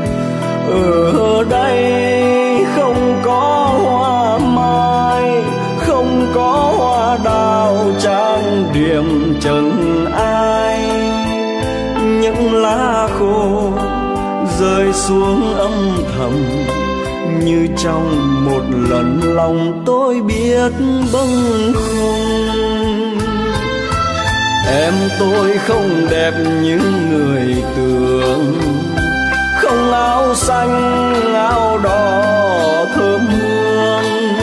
Ở đây không có hoa mai, không có hoa đào trang điểm chẳng ai. Những lá khô rơi xuống âm thầm, như trong một lần lòng tôi biết bâng khuâng. Em tôi không đẹp như người tưởng, không áo xanh áo đỏ thơm hương.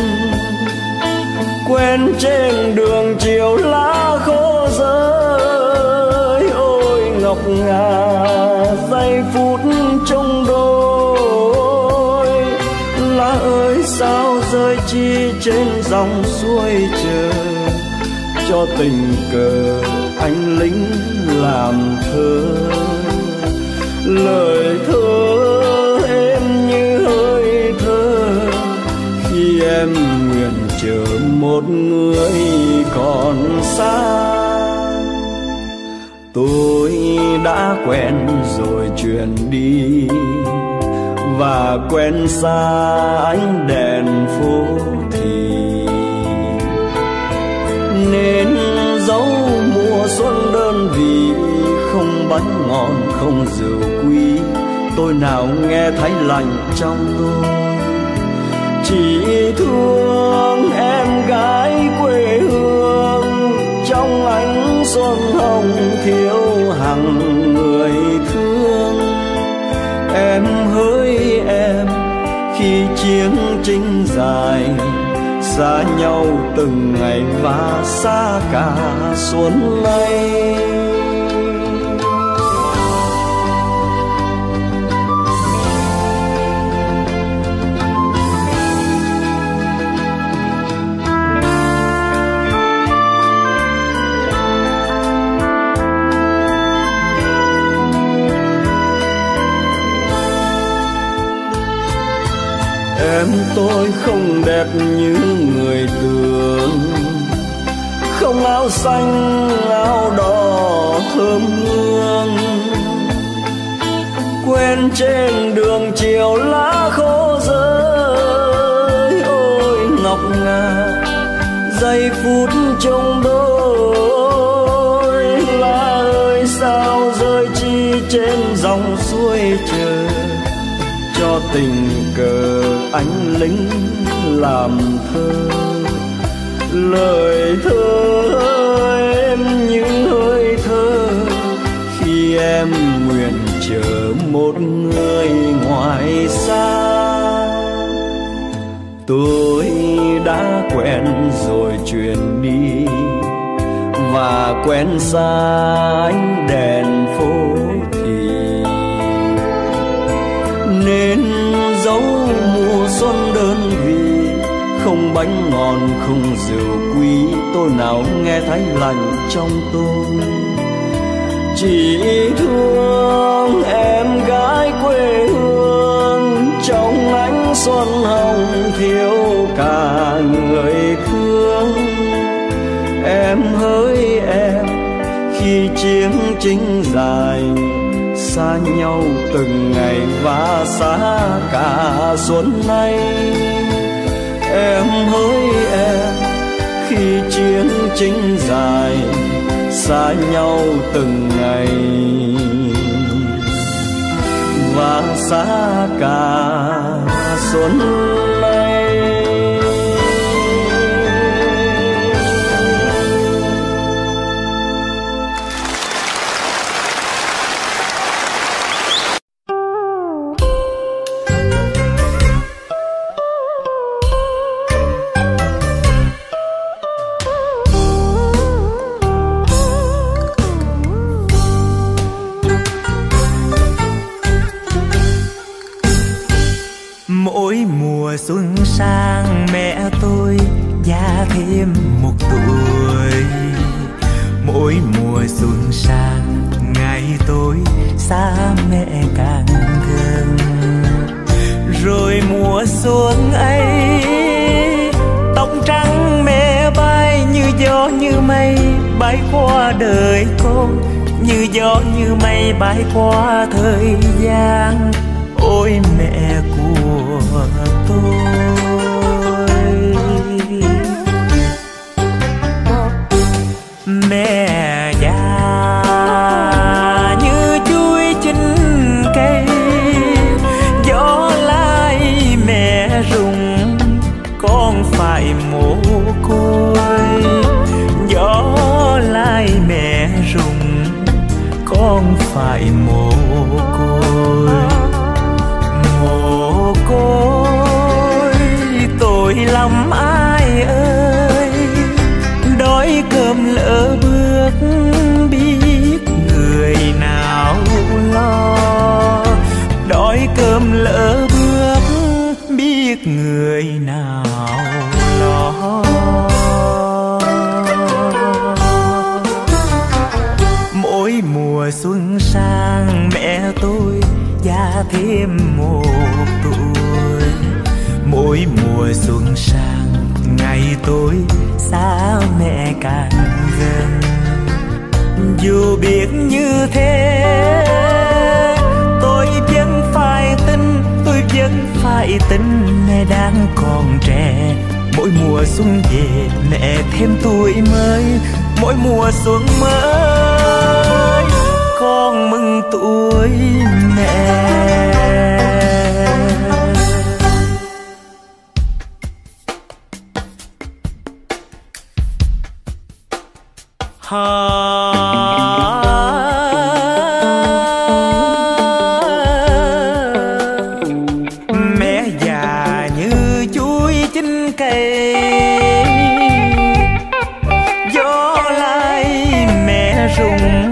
Quen trên đường chiều lá khô rơi, ôi ngọc ngà giây phút trong đôi. Lá ơi sao rơi chi trên dòng suối chờ, cho tình cờ anh lính làm thơ. Lời thơ êm như hơi thơ, khi em nguyện chờ một người còn xa. Tôi đã quen rồi chuyển đi, và quen xa ánh đèn phố thì bánh ngon không rượu quý, tôi nào nghe thấy lạnh trong tôi. Chỉ thương em gái quê hương, trong ánh xuân hồng thiếu hằng người thương. Em hỡi em, khi chiến tranh dài, xa nhau từng ngày và xa cả xuân nay. Em tôi không đẹp như người tưởng, không áo xanh áo đỏ thơm hương. Quên trên đường chiều lá khô rơi, ôi ngọc ngà giây phút trong đôi. Lá ơi sao rơi chi trên dòng suối chờ, cho tình cờ anh lính làm thơ. Lời thơ em như hơi thơ, khi em nguyện chờ một người ngoài xa. Tôi đã quen rồi chuyển đi, và quen xa ánh đèn phố thì, nên dấu mùa xuân đơn vị, không bánh ngon không rượu quý, tôi nào nghe thấy lạnh trong tôi. Chỉ thương em gái quê hương, trong ánh xuân hồng thiếu cả người thương. Em hỡi em, khi chiến tranh dài, xa nhau từng ngày và xa cả xuân nay. Em hỡi em, khi chiến tranh dài, xa nhau từng ngày và xa cả xuân nay. Mỗi mùa xuân sang mẹ tôi già thêm một tuổi. Mỗi mùa xuân sang ngày tôi xa mẹ càng gần. Rồi mùa xuân ấy tóc trắng mẹ bay như gió như mây bay qua đời con, như gió như mây bay qua thời gian. Ôi mẹ của tôi, mẹ già như chuối chín cây, gió lay mẹ rụng con phải mồ côi. Gió lay mẹ rụng con phải mồ côi. Mồ côi tội lắm ai ơi, đói cơm lỡ bước biết người nào lo. Đói cơm lỡ bước biết người nào lo. Mỗi mùa xuân sang mẹ tôi già thêm một tuổi. Mỗi mùa xuân sang ngày tôi xa mẹ càng gần. Dù biết như thế tôi vẫn phải tin, tôi vẫn phải tin mẹ đang còn trẻ. Mỗi mùa xuân về mẹ thêm tuổi mới, mỗi mùa xuân mới con tuổi mẹ. Mẹ già như chuối chín cây, gió lay mẹ rụng.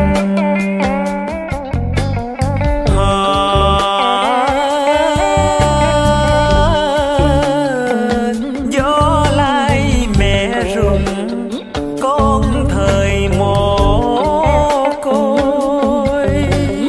Gió lay mẹ rụng, con thời mồ côi.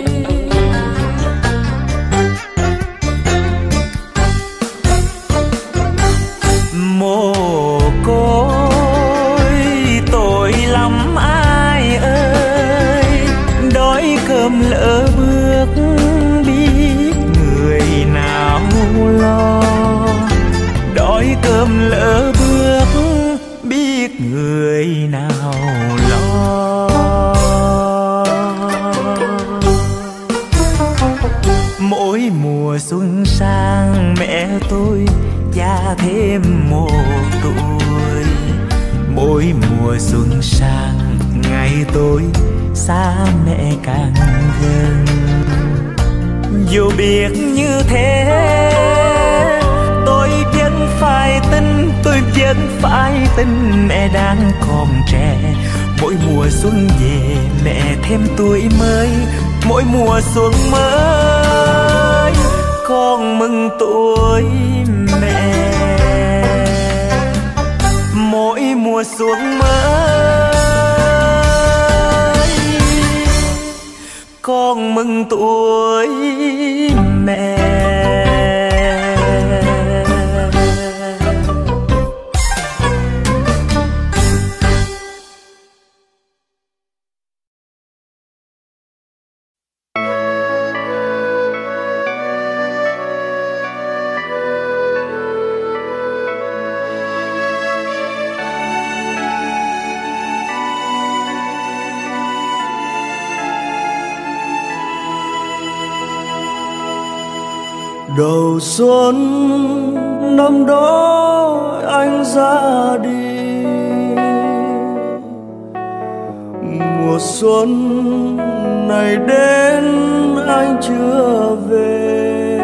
Mồ côi tội lắm ai ơi, đói cơm lỡ bước biết người nào lo. Đói cơm lỡ bước biết người nào lo. Mỗi mùa xuân sang mẹ tôi già thêm một tuổi. Mỗi mùa xuân sang ngày tôi xa mẹ càng gần. Dù biết như thế tôi vẫn phải tin, tôi vẫn phải tin mẹ đang còn trẻ. Mỗi mùa xuân về mẹ thêm tuổi mới, mỗi mùa xuân mới con mừng tuổi mẹ. Mỗi mùa xuân mới con mừng tuổi mẹ. Đầu xuân năm đó anh ra đi, mùa xuân này đến anh chưa về.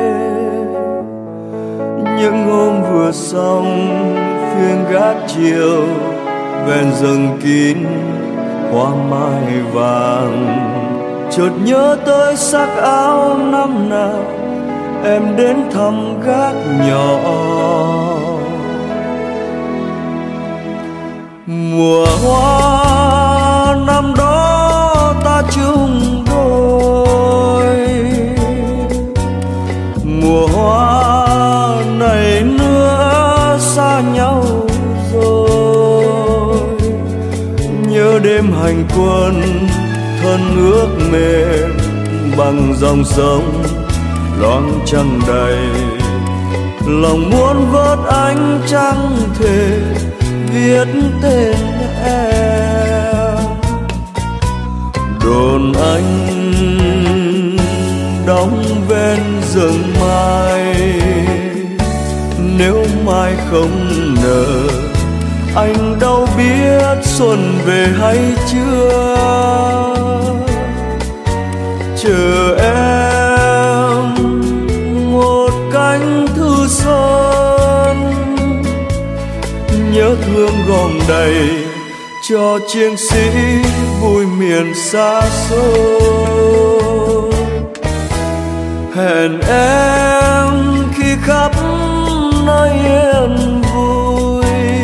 Những hôm vừa xong phiên gác chiều, ven rừng kín hoa mai vàng. Chợt nhớ tới sắc áo năm nào em đến thăm gác nhỏ. Mùa hoa năm đó ta chung đôi, mùa hoa này nữa xa nhau rồi. Nhớ đêm hành quân thân ước mềm bằng dòng sông loáng trăng đầy. Lòng muốn vớt ánh trăng thề viết tên em. Đồn anh đóng ven rừng mai, nếu mai không nở anh đâu biết xuân về hay chưa. Chờ em một cánh thư xuân, nhớ thương gom đầy cho chiến sĩ vui miền xa xôi. Hẹn em khi khắp nơi yên vui,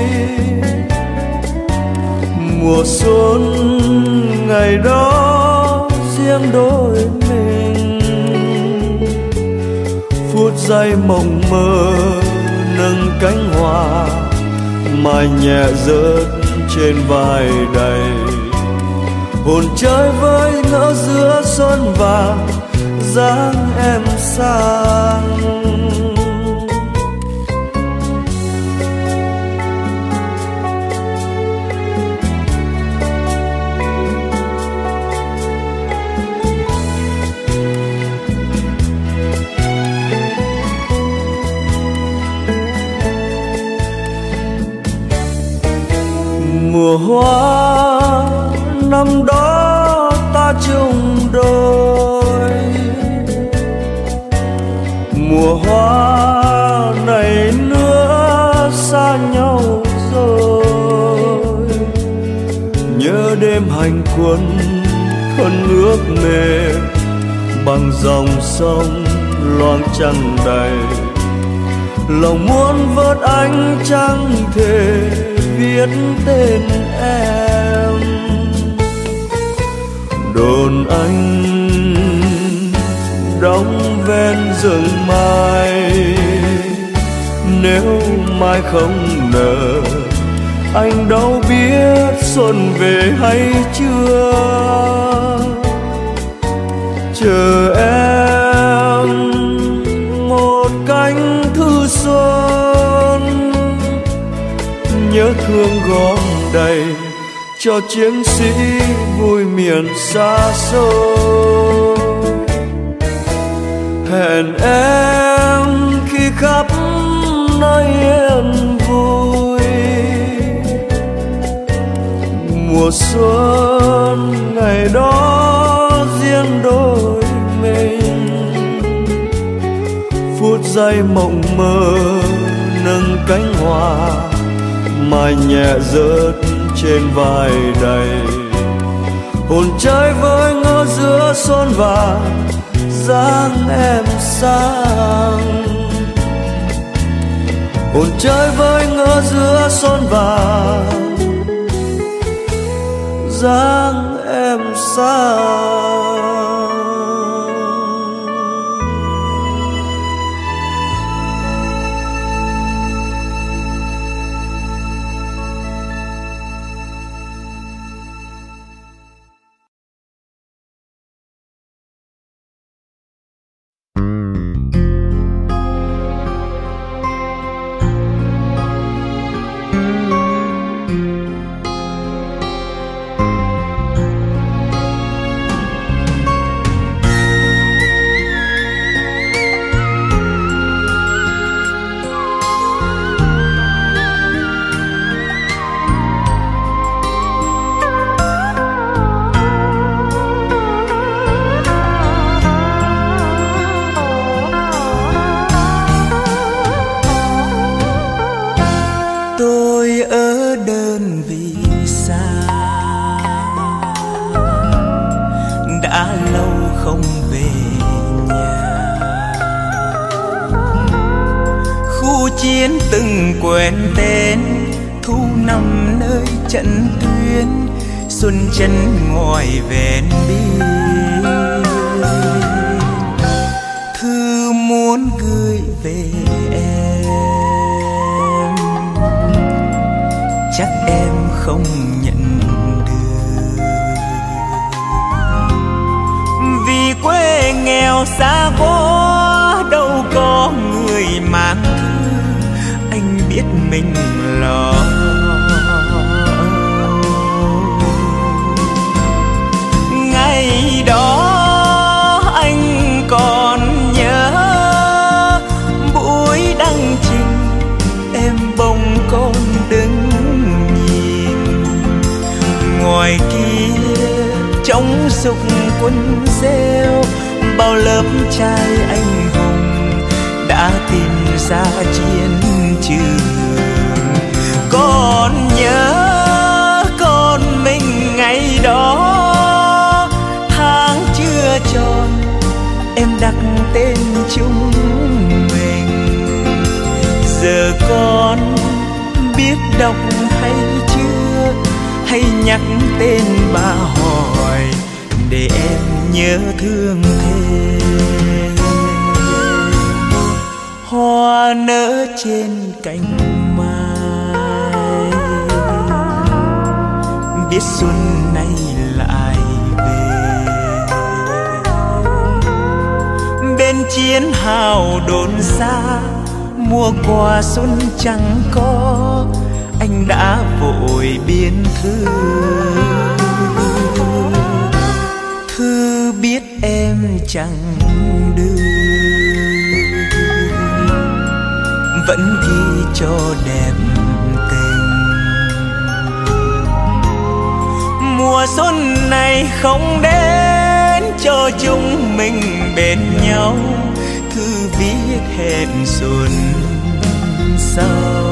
mùa xuân ngày đó riêng đôi mình. Phút giây mộng mơ nâng cánh hoa, mai nhẹ rớt trên vai đầy. Hồn chơi với ngỡ giữa xuân vàng, dáng em sang. ta chung đôi. Mùa hoa này nữa xa nhau rồi, nhớ đêm hành quân thân nước mệt bằng dòng sông loang trăng đầy. Lòng muốn vớt ánh trăng thể viết tên em. Đồn anh đóng ven rừng mai, nếu mai không nở anh đâu biết xuân về hay chưa. Chờ em một cánh thư xuân, nhớ thương gom đầy cho chiến sĩ vui miền xa xôi. Hẹn em khi khắp nơi yên vui, mùa xuân ngày đó riêng đôi mình. Phút giây mộng mơ nâng cánh hoa, mai nhẹ rớt trên vai đầy. Hồn chơi với ngỡ giữa xuân vàng, dáng em sang. Hồn chơi với ngỡ giữa xuân vàng, dáng em sang. Chiến từng quen tên, thu nằm nơi trận tuyến, xuân chân ngoài ven biên. Thư muốn gửi về em, chắc em không nhận được, vì quê nghèo xa quá đâu có người mang thư. Anh biết mình lo, ngày đó anh còn nhớ buổi đăng trình em bồng con đứng nhìn. Ngoài kia trong sục quân rêu, bao lớp trai anh hùng đã tìm ra chiến trường. Còn nhớ con mình ngày đó, tháng chưa tròn em đặt tên chúng mình. Giờ con biết đọc hay chưa, hay nhắc tên bà hỏi để em nhớ thương thêm. Hoa nở trên cành mai, biết xuân nay lại về. Bên chiến hào đồn xa, mùa quà xuân chẳng có, anh đã vội biên thư. Thư biết em chẳng đưa, vẫn ghi cho đẹp tình. Mùa Mùa xuân này không đến cho chúng mình bên nhau, thư viết hẹn xuân sau.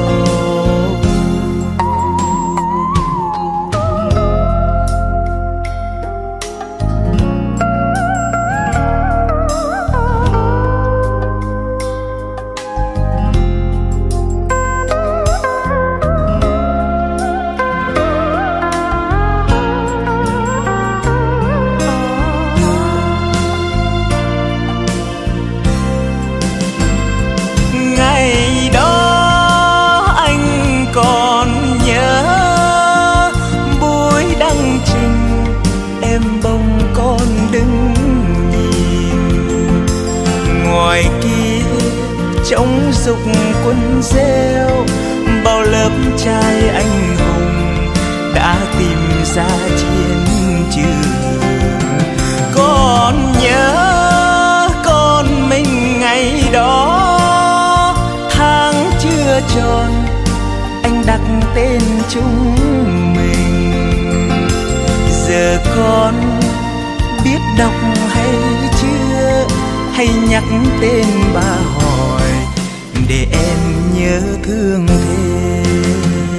Trong dục quân rêu, bao lớp trai anh hùng đã tìm ra chiến trường. Còn nhớ con mình ngày đó, tháng chưa tròn anh đặt tên chúng mình. Giờ con biết đọc hay chưa, hay nhắc tên bà hỏi để em nhớ thương thêm.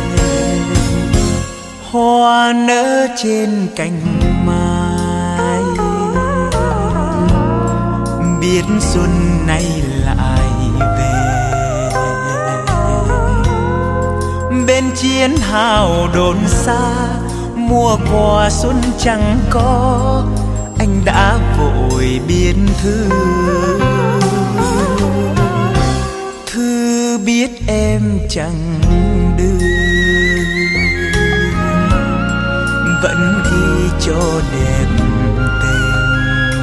Hoa nở trên cành mai, biết xuân nay lại về. Bên chiến hào đồn xa, mùa quà xuân chẳng có, anh đã vội biên thư. Thư biết em chẳng đưa, vẫn ghi cho đẹp tình.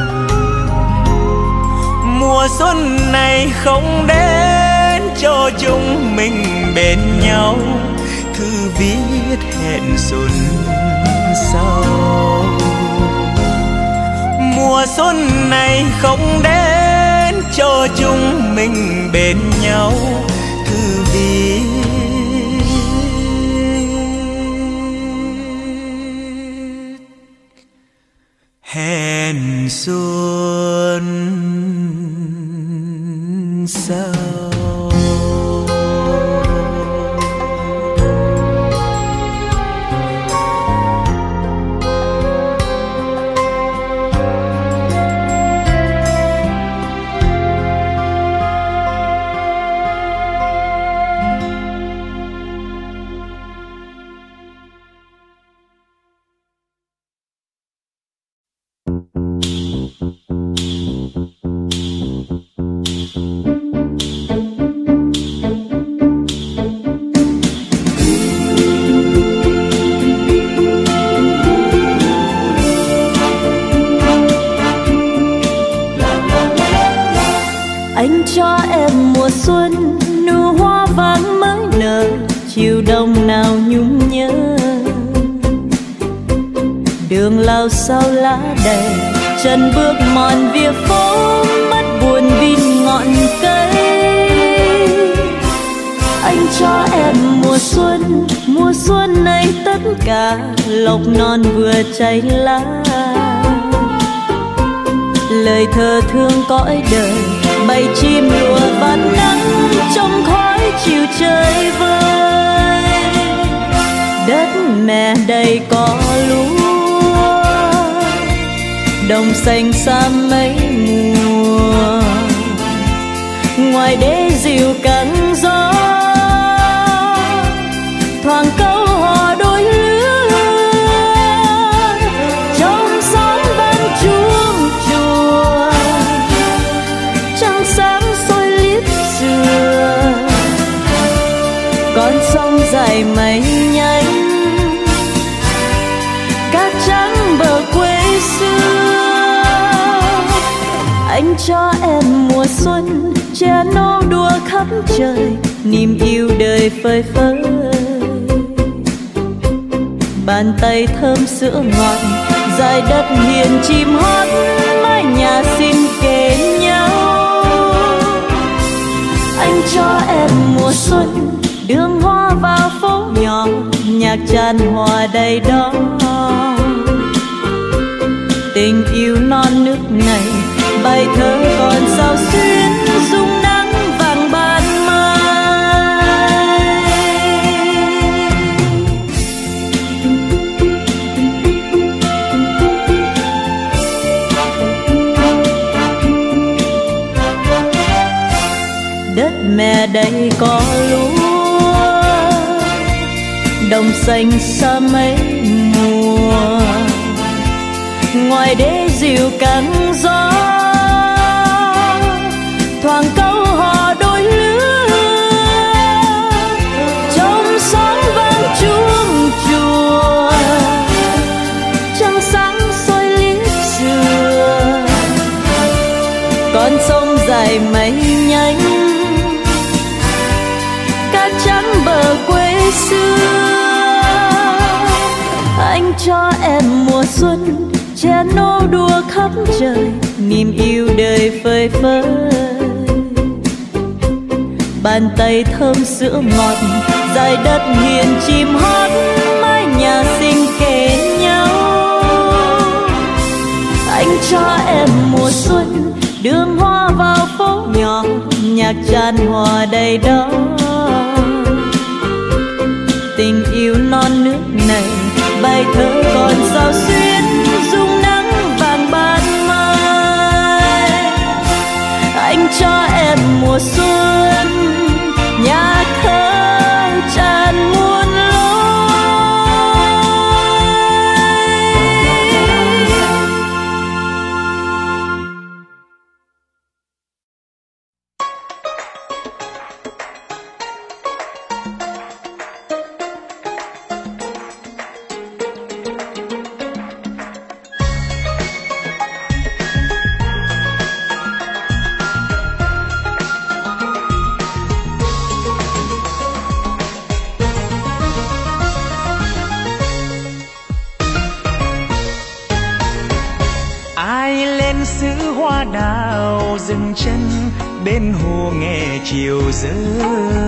Mùa xuân này không đến cho chúng mình bên nhau, thư viết hẹn xuân sau. Mùa xuân này không đến cho chúng mình bên nhau, thư viết hẹn xuân sau. Anh cho em mùa xuân, nụ hoa vàng mới nở, chiều đông nào nhung nhớ. Đường lao sao lá đầy, chân bước mòn vỉa phố, mắt buồn vì ngọn cây. Anh cho em mùa xuân này tất cả lộc non vừa cháy lá. Lời thơ thương cõi đời, bầy chim lùa vạt nắng trong khói chiều trời vơi. Đất mẹ đầy cỏ lúa, đồng xanh xa mấy mùa. Ngoài đê dịu cắn gió, thoảng câu hò đôi lứa. Trong xóm vang chuông chùa, trăng sáng soi liếp xưa. Con sông dài mây nhánh, cát trắng bờ quê xưa. Anh cho em mùa xuân, che nô đùa khắp trời, niềm yêu đời phơi phới. Bàn tay thơm sữa ngọt, dài đất hiền chim hót, mái nhà xin kề nhau. Anh cho em mùa xuân, đường hoa vào phố nhỏ, nhà nhạc tràn hòa đầy đó. Tình yêu non nước này, bài thơ còn sao xuyến dung nắng vàng ban mai. Đất mẹ đây có lúa, đồng xanh xa mấy mùa, ngoài đê dịu cắn gió, thoảng câu hò đôi lứa, trong xóm vang chuông chùa, trăng sáng soi liếc dừa, con sông dài mây nhánh, cát trắng bờ quê xưa. Anh cho em mùa xuân che nô đùa khắp trời, niềm yêu đời phơi phới. Bàn tay thơm sữa ngọt, dài đất hiền chim hót, mái nhà xinh kề nhau. Anh cho em mùa xuân đường hoa vào phố nhỏ, nhạc tràn hòa đầy đó. Tình yêu non nước này, bài thơ còn sao xuyến dung nắng vàng ban mai. Anh cho em mùa xuân, nhà thơ tràn muôn lối. Dừng chân bên hồ nghe chiều rơi,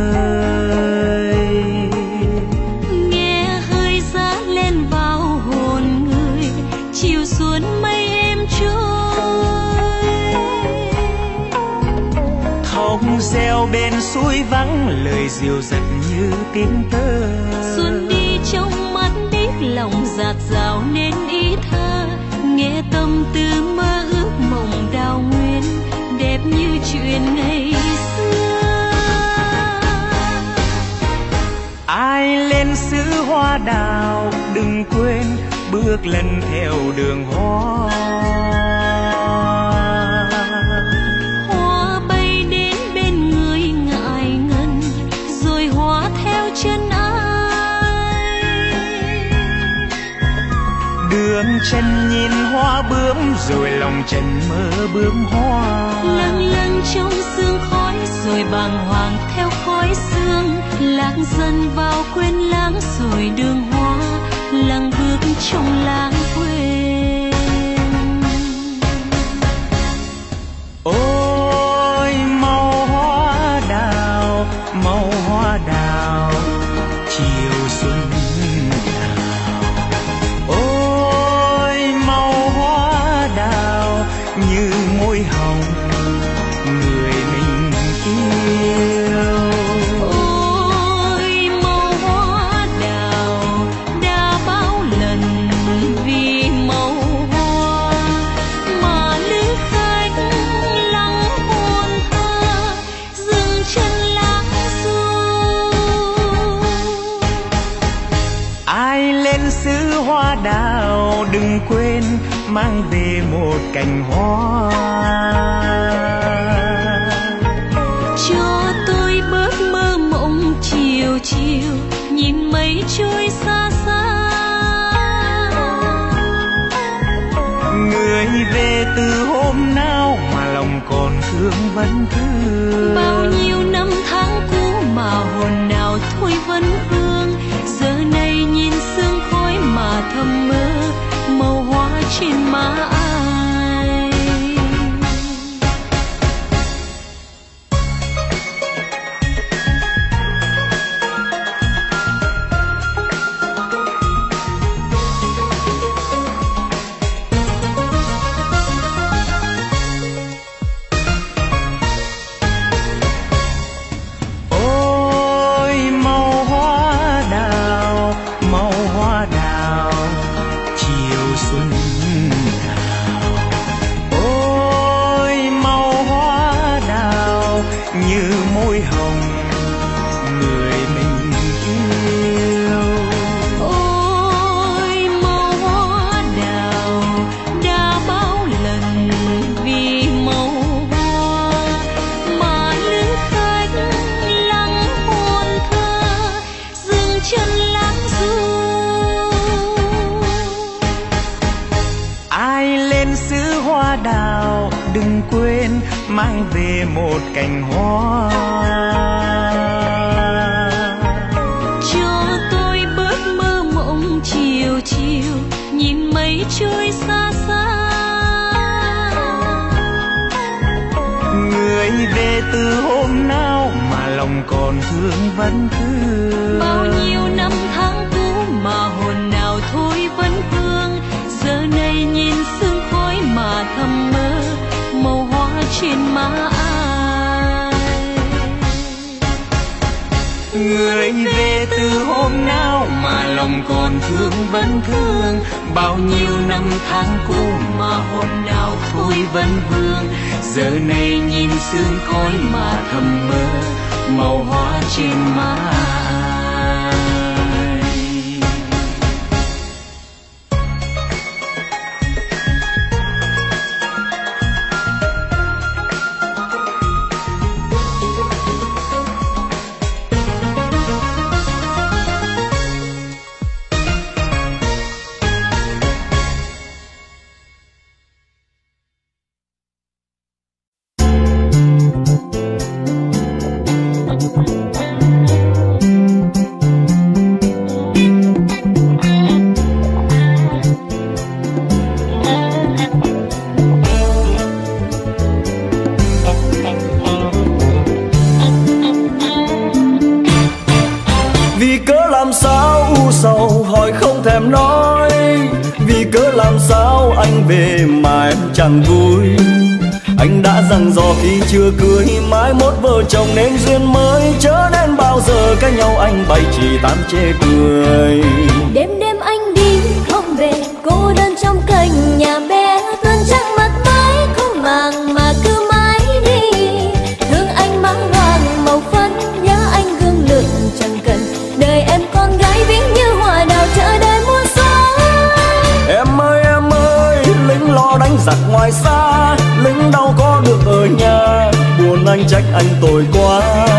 nghe hơi giá lên vào hồn người, chiều xuống mây êm trôi. Thóc reo bên suối vắng, lời dịu dặt như tiếng tơ. Xuân đi trong mắt biết lòng dạt dào nên ý thơ, nghe tâm tư mơ ước mộng đào nguyên, đẹp như chuyện ngày xưa. Ai lên xứ hoa đào đừng quên bước lần theo đường hoa. Hoa bay đến bên người ngại ngần, rồi hoa theo chân ai. Đường chân nhìn hoa bướm, rồi lòng trần mơ bướm hoa. Lâng lâng trong sương khói, rồi bàng hoàng theo khói sương. Lạc dần vào quên lãng, rồi đường hoa lặng bước trong lãng quên. Ôi màu hoa đào, màu hoa đào, chiều xuân đào. Ôi màu hoa đào như môi hồng người mình yêu. Ôi màu hoa đào đã bao lần vì màu hoa mà lữ khách lắng hồn thơ, dừng chân lãng du. Ai lên xứ hoa đào đừng quên mang về một cành hoa. Cho tôi bớt mơ mộng chiều chiều, nhìn mây trôi xa xa. Người về từ hôm nào mà lòng còn thương vẫn thương. Bao nhiêu năm tháng cũ mà hồn nào thôi vẫn vương. Giờ này nhìn sương khói mà thầm mơ, màu hoa trên má ai. xứ hoa đào, đừng quên mang về một cành hoa. Cho tôi bớt mơ mộng chiều chiều, nhìn mây trôi xa xa. Người về từ hôm nào mà lòng còn thương vẫn thương. Bao nhiêu năm tháng cũ mà hồn nào thôi vẫn vương. Giờ này nhìn sương khói mà thầm mơ, màu hoa trên má ai. Người về từ hôm nào mà lòng còn thương vẫn thương. Bao nhiêu năm tháng cũ mà hồn nào thôi vẫn vương. Giờ này nhìn sương khói mà thầm mơ, màu hoa trên má ai. Về mà em chẳng vui. Anh đã dặn dò khi chưa cưới, mai mốt vợ chồng nên duyên mới, chớ nên bao giờ cãi nhau anh bày chỉ tám chê cười. Đêm đêm anh đi không về, cô đơn trong cành nhà bé, tuần trăng mặt mái không màng mà cứ mãi đi. Thương anh mang hoàng màu phấn, nhớ anh gương lượn chẳng cần. Đời em con gái vĩnh như hoa đào chờ đợi mùa xuân. Em ơi lính lo đánh giặc ngoài xa, lính đâu có được ở nhà, buồn anh trách anh tội quá.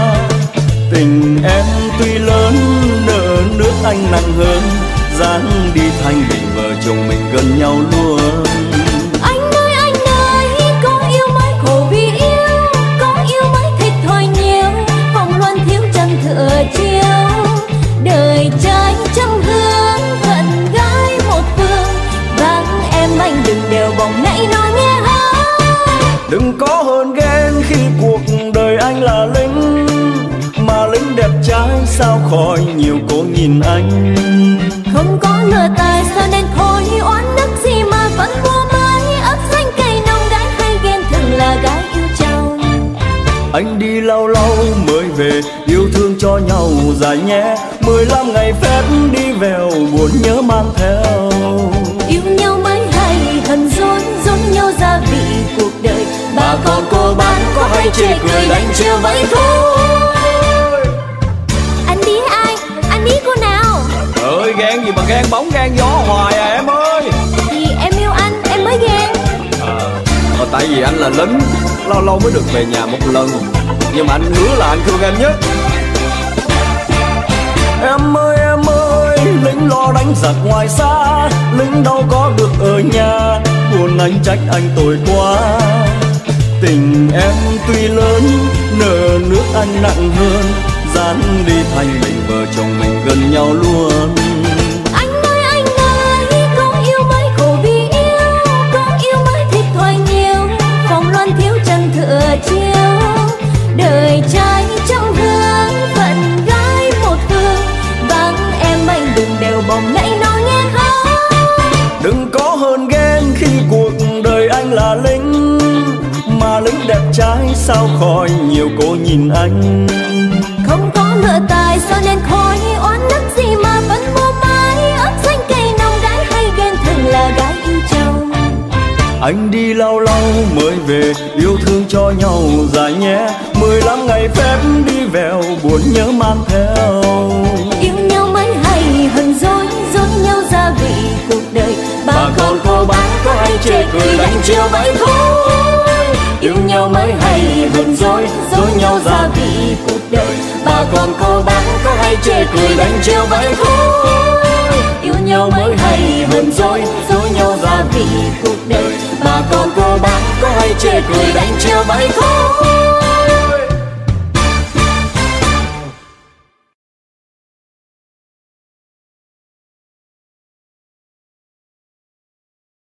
Tình em tuy lớn, nợ nước anh nặng hơn, dáng đi thanh bình vợ chồng mình gần nhau luôn. Anh ơi, có yêu mới khổ vì yêu, có yêu mới thiệt thòi nhiều, phong loan thiếu trăng thừa chiều. Đời trai trăm hương, phận gái một phương, vắng em anh đừng đều bồng nãy nói nghe hết. Đừng có hờn ghen khi cuộc đời anh là lính, mà lính đẹp trai sao khỏi nhiều cô nhìn anh. Không có lừa tài sao nên khôi oán đức gì mà vẫn mua mái ấp xanh cây nồng, gái hay ghen thường là gái yêu chồng. Anh đi lâu lâu mới về, yêu thương cho nhau dài nhé, 15 ngày phép đi vèo buồn nhớ mang theo. Yêu nhau mới hay hờn dỗi, dối nhau gia vị cuộc đời. Bà con cô bác có hay chê cười đánh chưa vậy thôi. Anh đi ai? Anh đi cô nào? Ơi ghen gì mà ghen bóng ghen gió hoài à em ơi. Vì em yêu anh em mới ghen. Tại vì anh là lính, lâu lâu mới được về nhà một lần, nhưng mà anh hứa là anh thương em nhất. Em ơi, lính lo đánh giặc ngoài xa, lính đâu có được ở nhà, buồn anh trách anh tội quá. Tình em tuy lớn, nợ nước anh nặng hơn, dáng đi thanh bình vợ chồng mình gần nhau luôn. Anh ơi, có yêu mới khổ vì yêu, có yêu mới thiệt thòi nhiều, phong loan thiếu trăng thừa chiều. Đời trai trăm hương, phận gái một phương, vắng em anh đừng đều bồng nãy nói nghe không. Đừng có hờn ghen khi cuộc đời anh là lính, mà lính đẹp trai sao khỏi nhiều cô nhìn anh. Không có lừa tài sao nên khói oán đức gì mà vẫn mua mái ấp xanh cây nồng, gái hay ghen thường là gái yêu chồng. Anh đi lâu lâu mới về, yêu thương cho nhau dài nhé, 15 ngày phép đi vèo buồn nhớ mang theo. Yêu nhau mới hay hờn dối, dối nhau gia vị cuộc đời. Bà con cô bác có hay chê cười đánh chiều vậy thôi. Yêu nhau mới hay hờn dối, dối nhau gia vị cuộc đời. Bà con cô bác có hay chê cười đánh chiều vậy thôi. Yêu nhau nhau mới hay hơn dối nhau gia vị cuộc đời. Bà con cô bác có hay chê cười đánh treo bãi khói.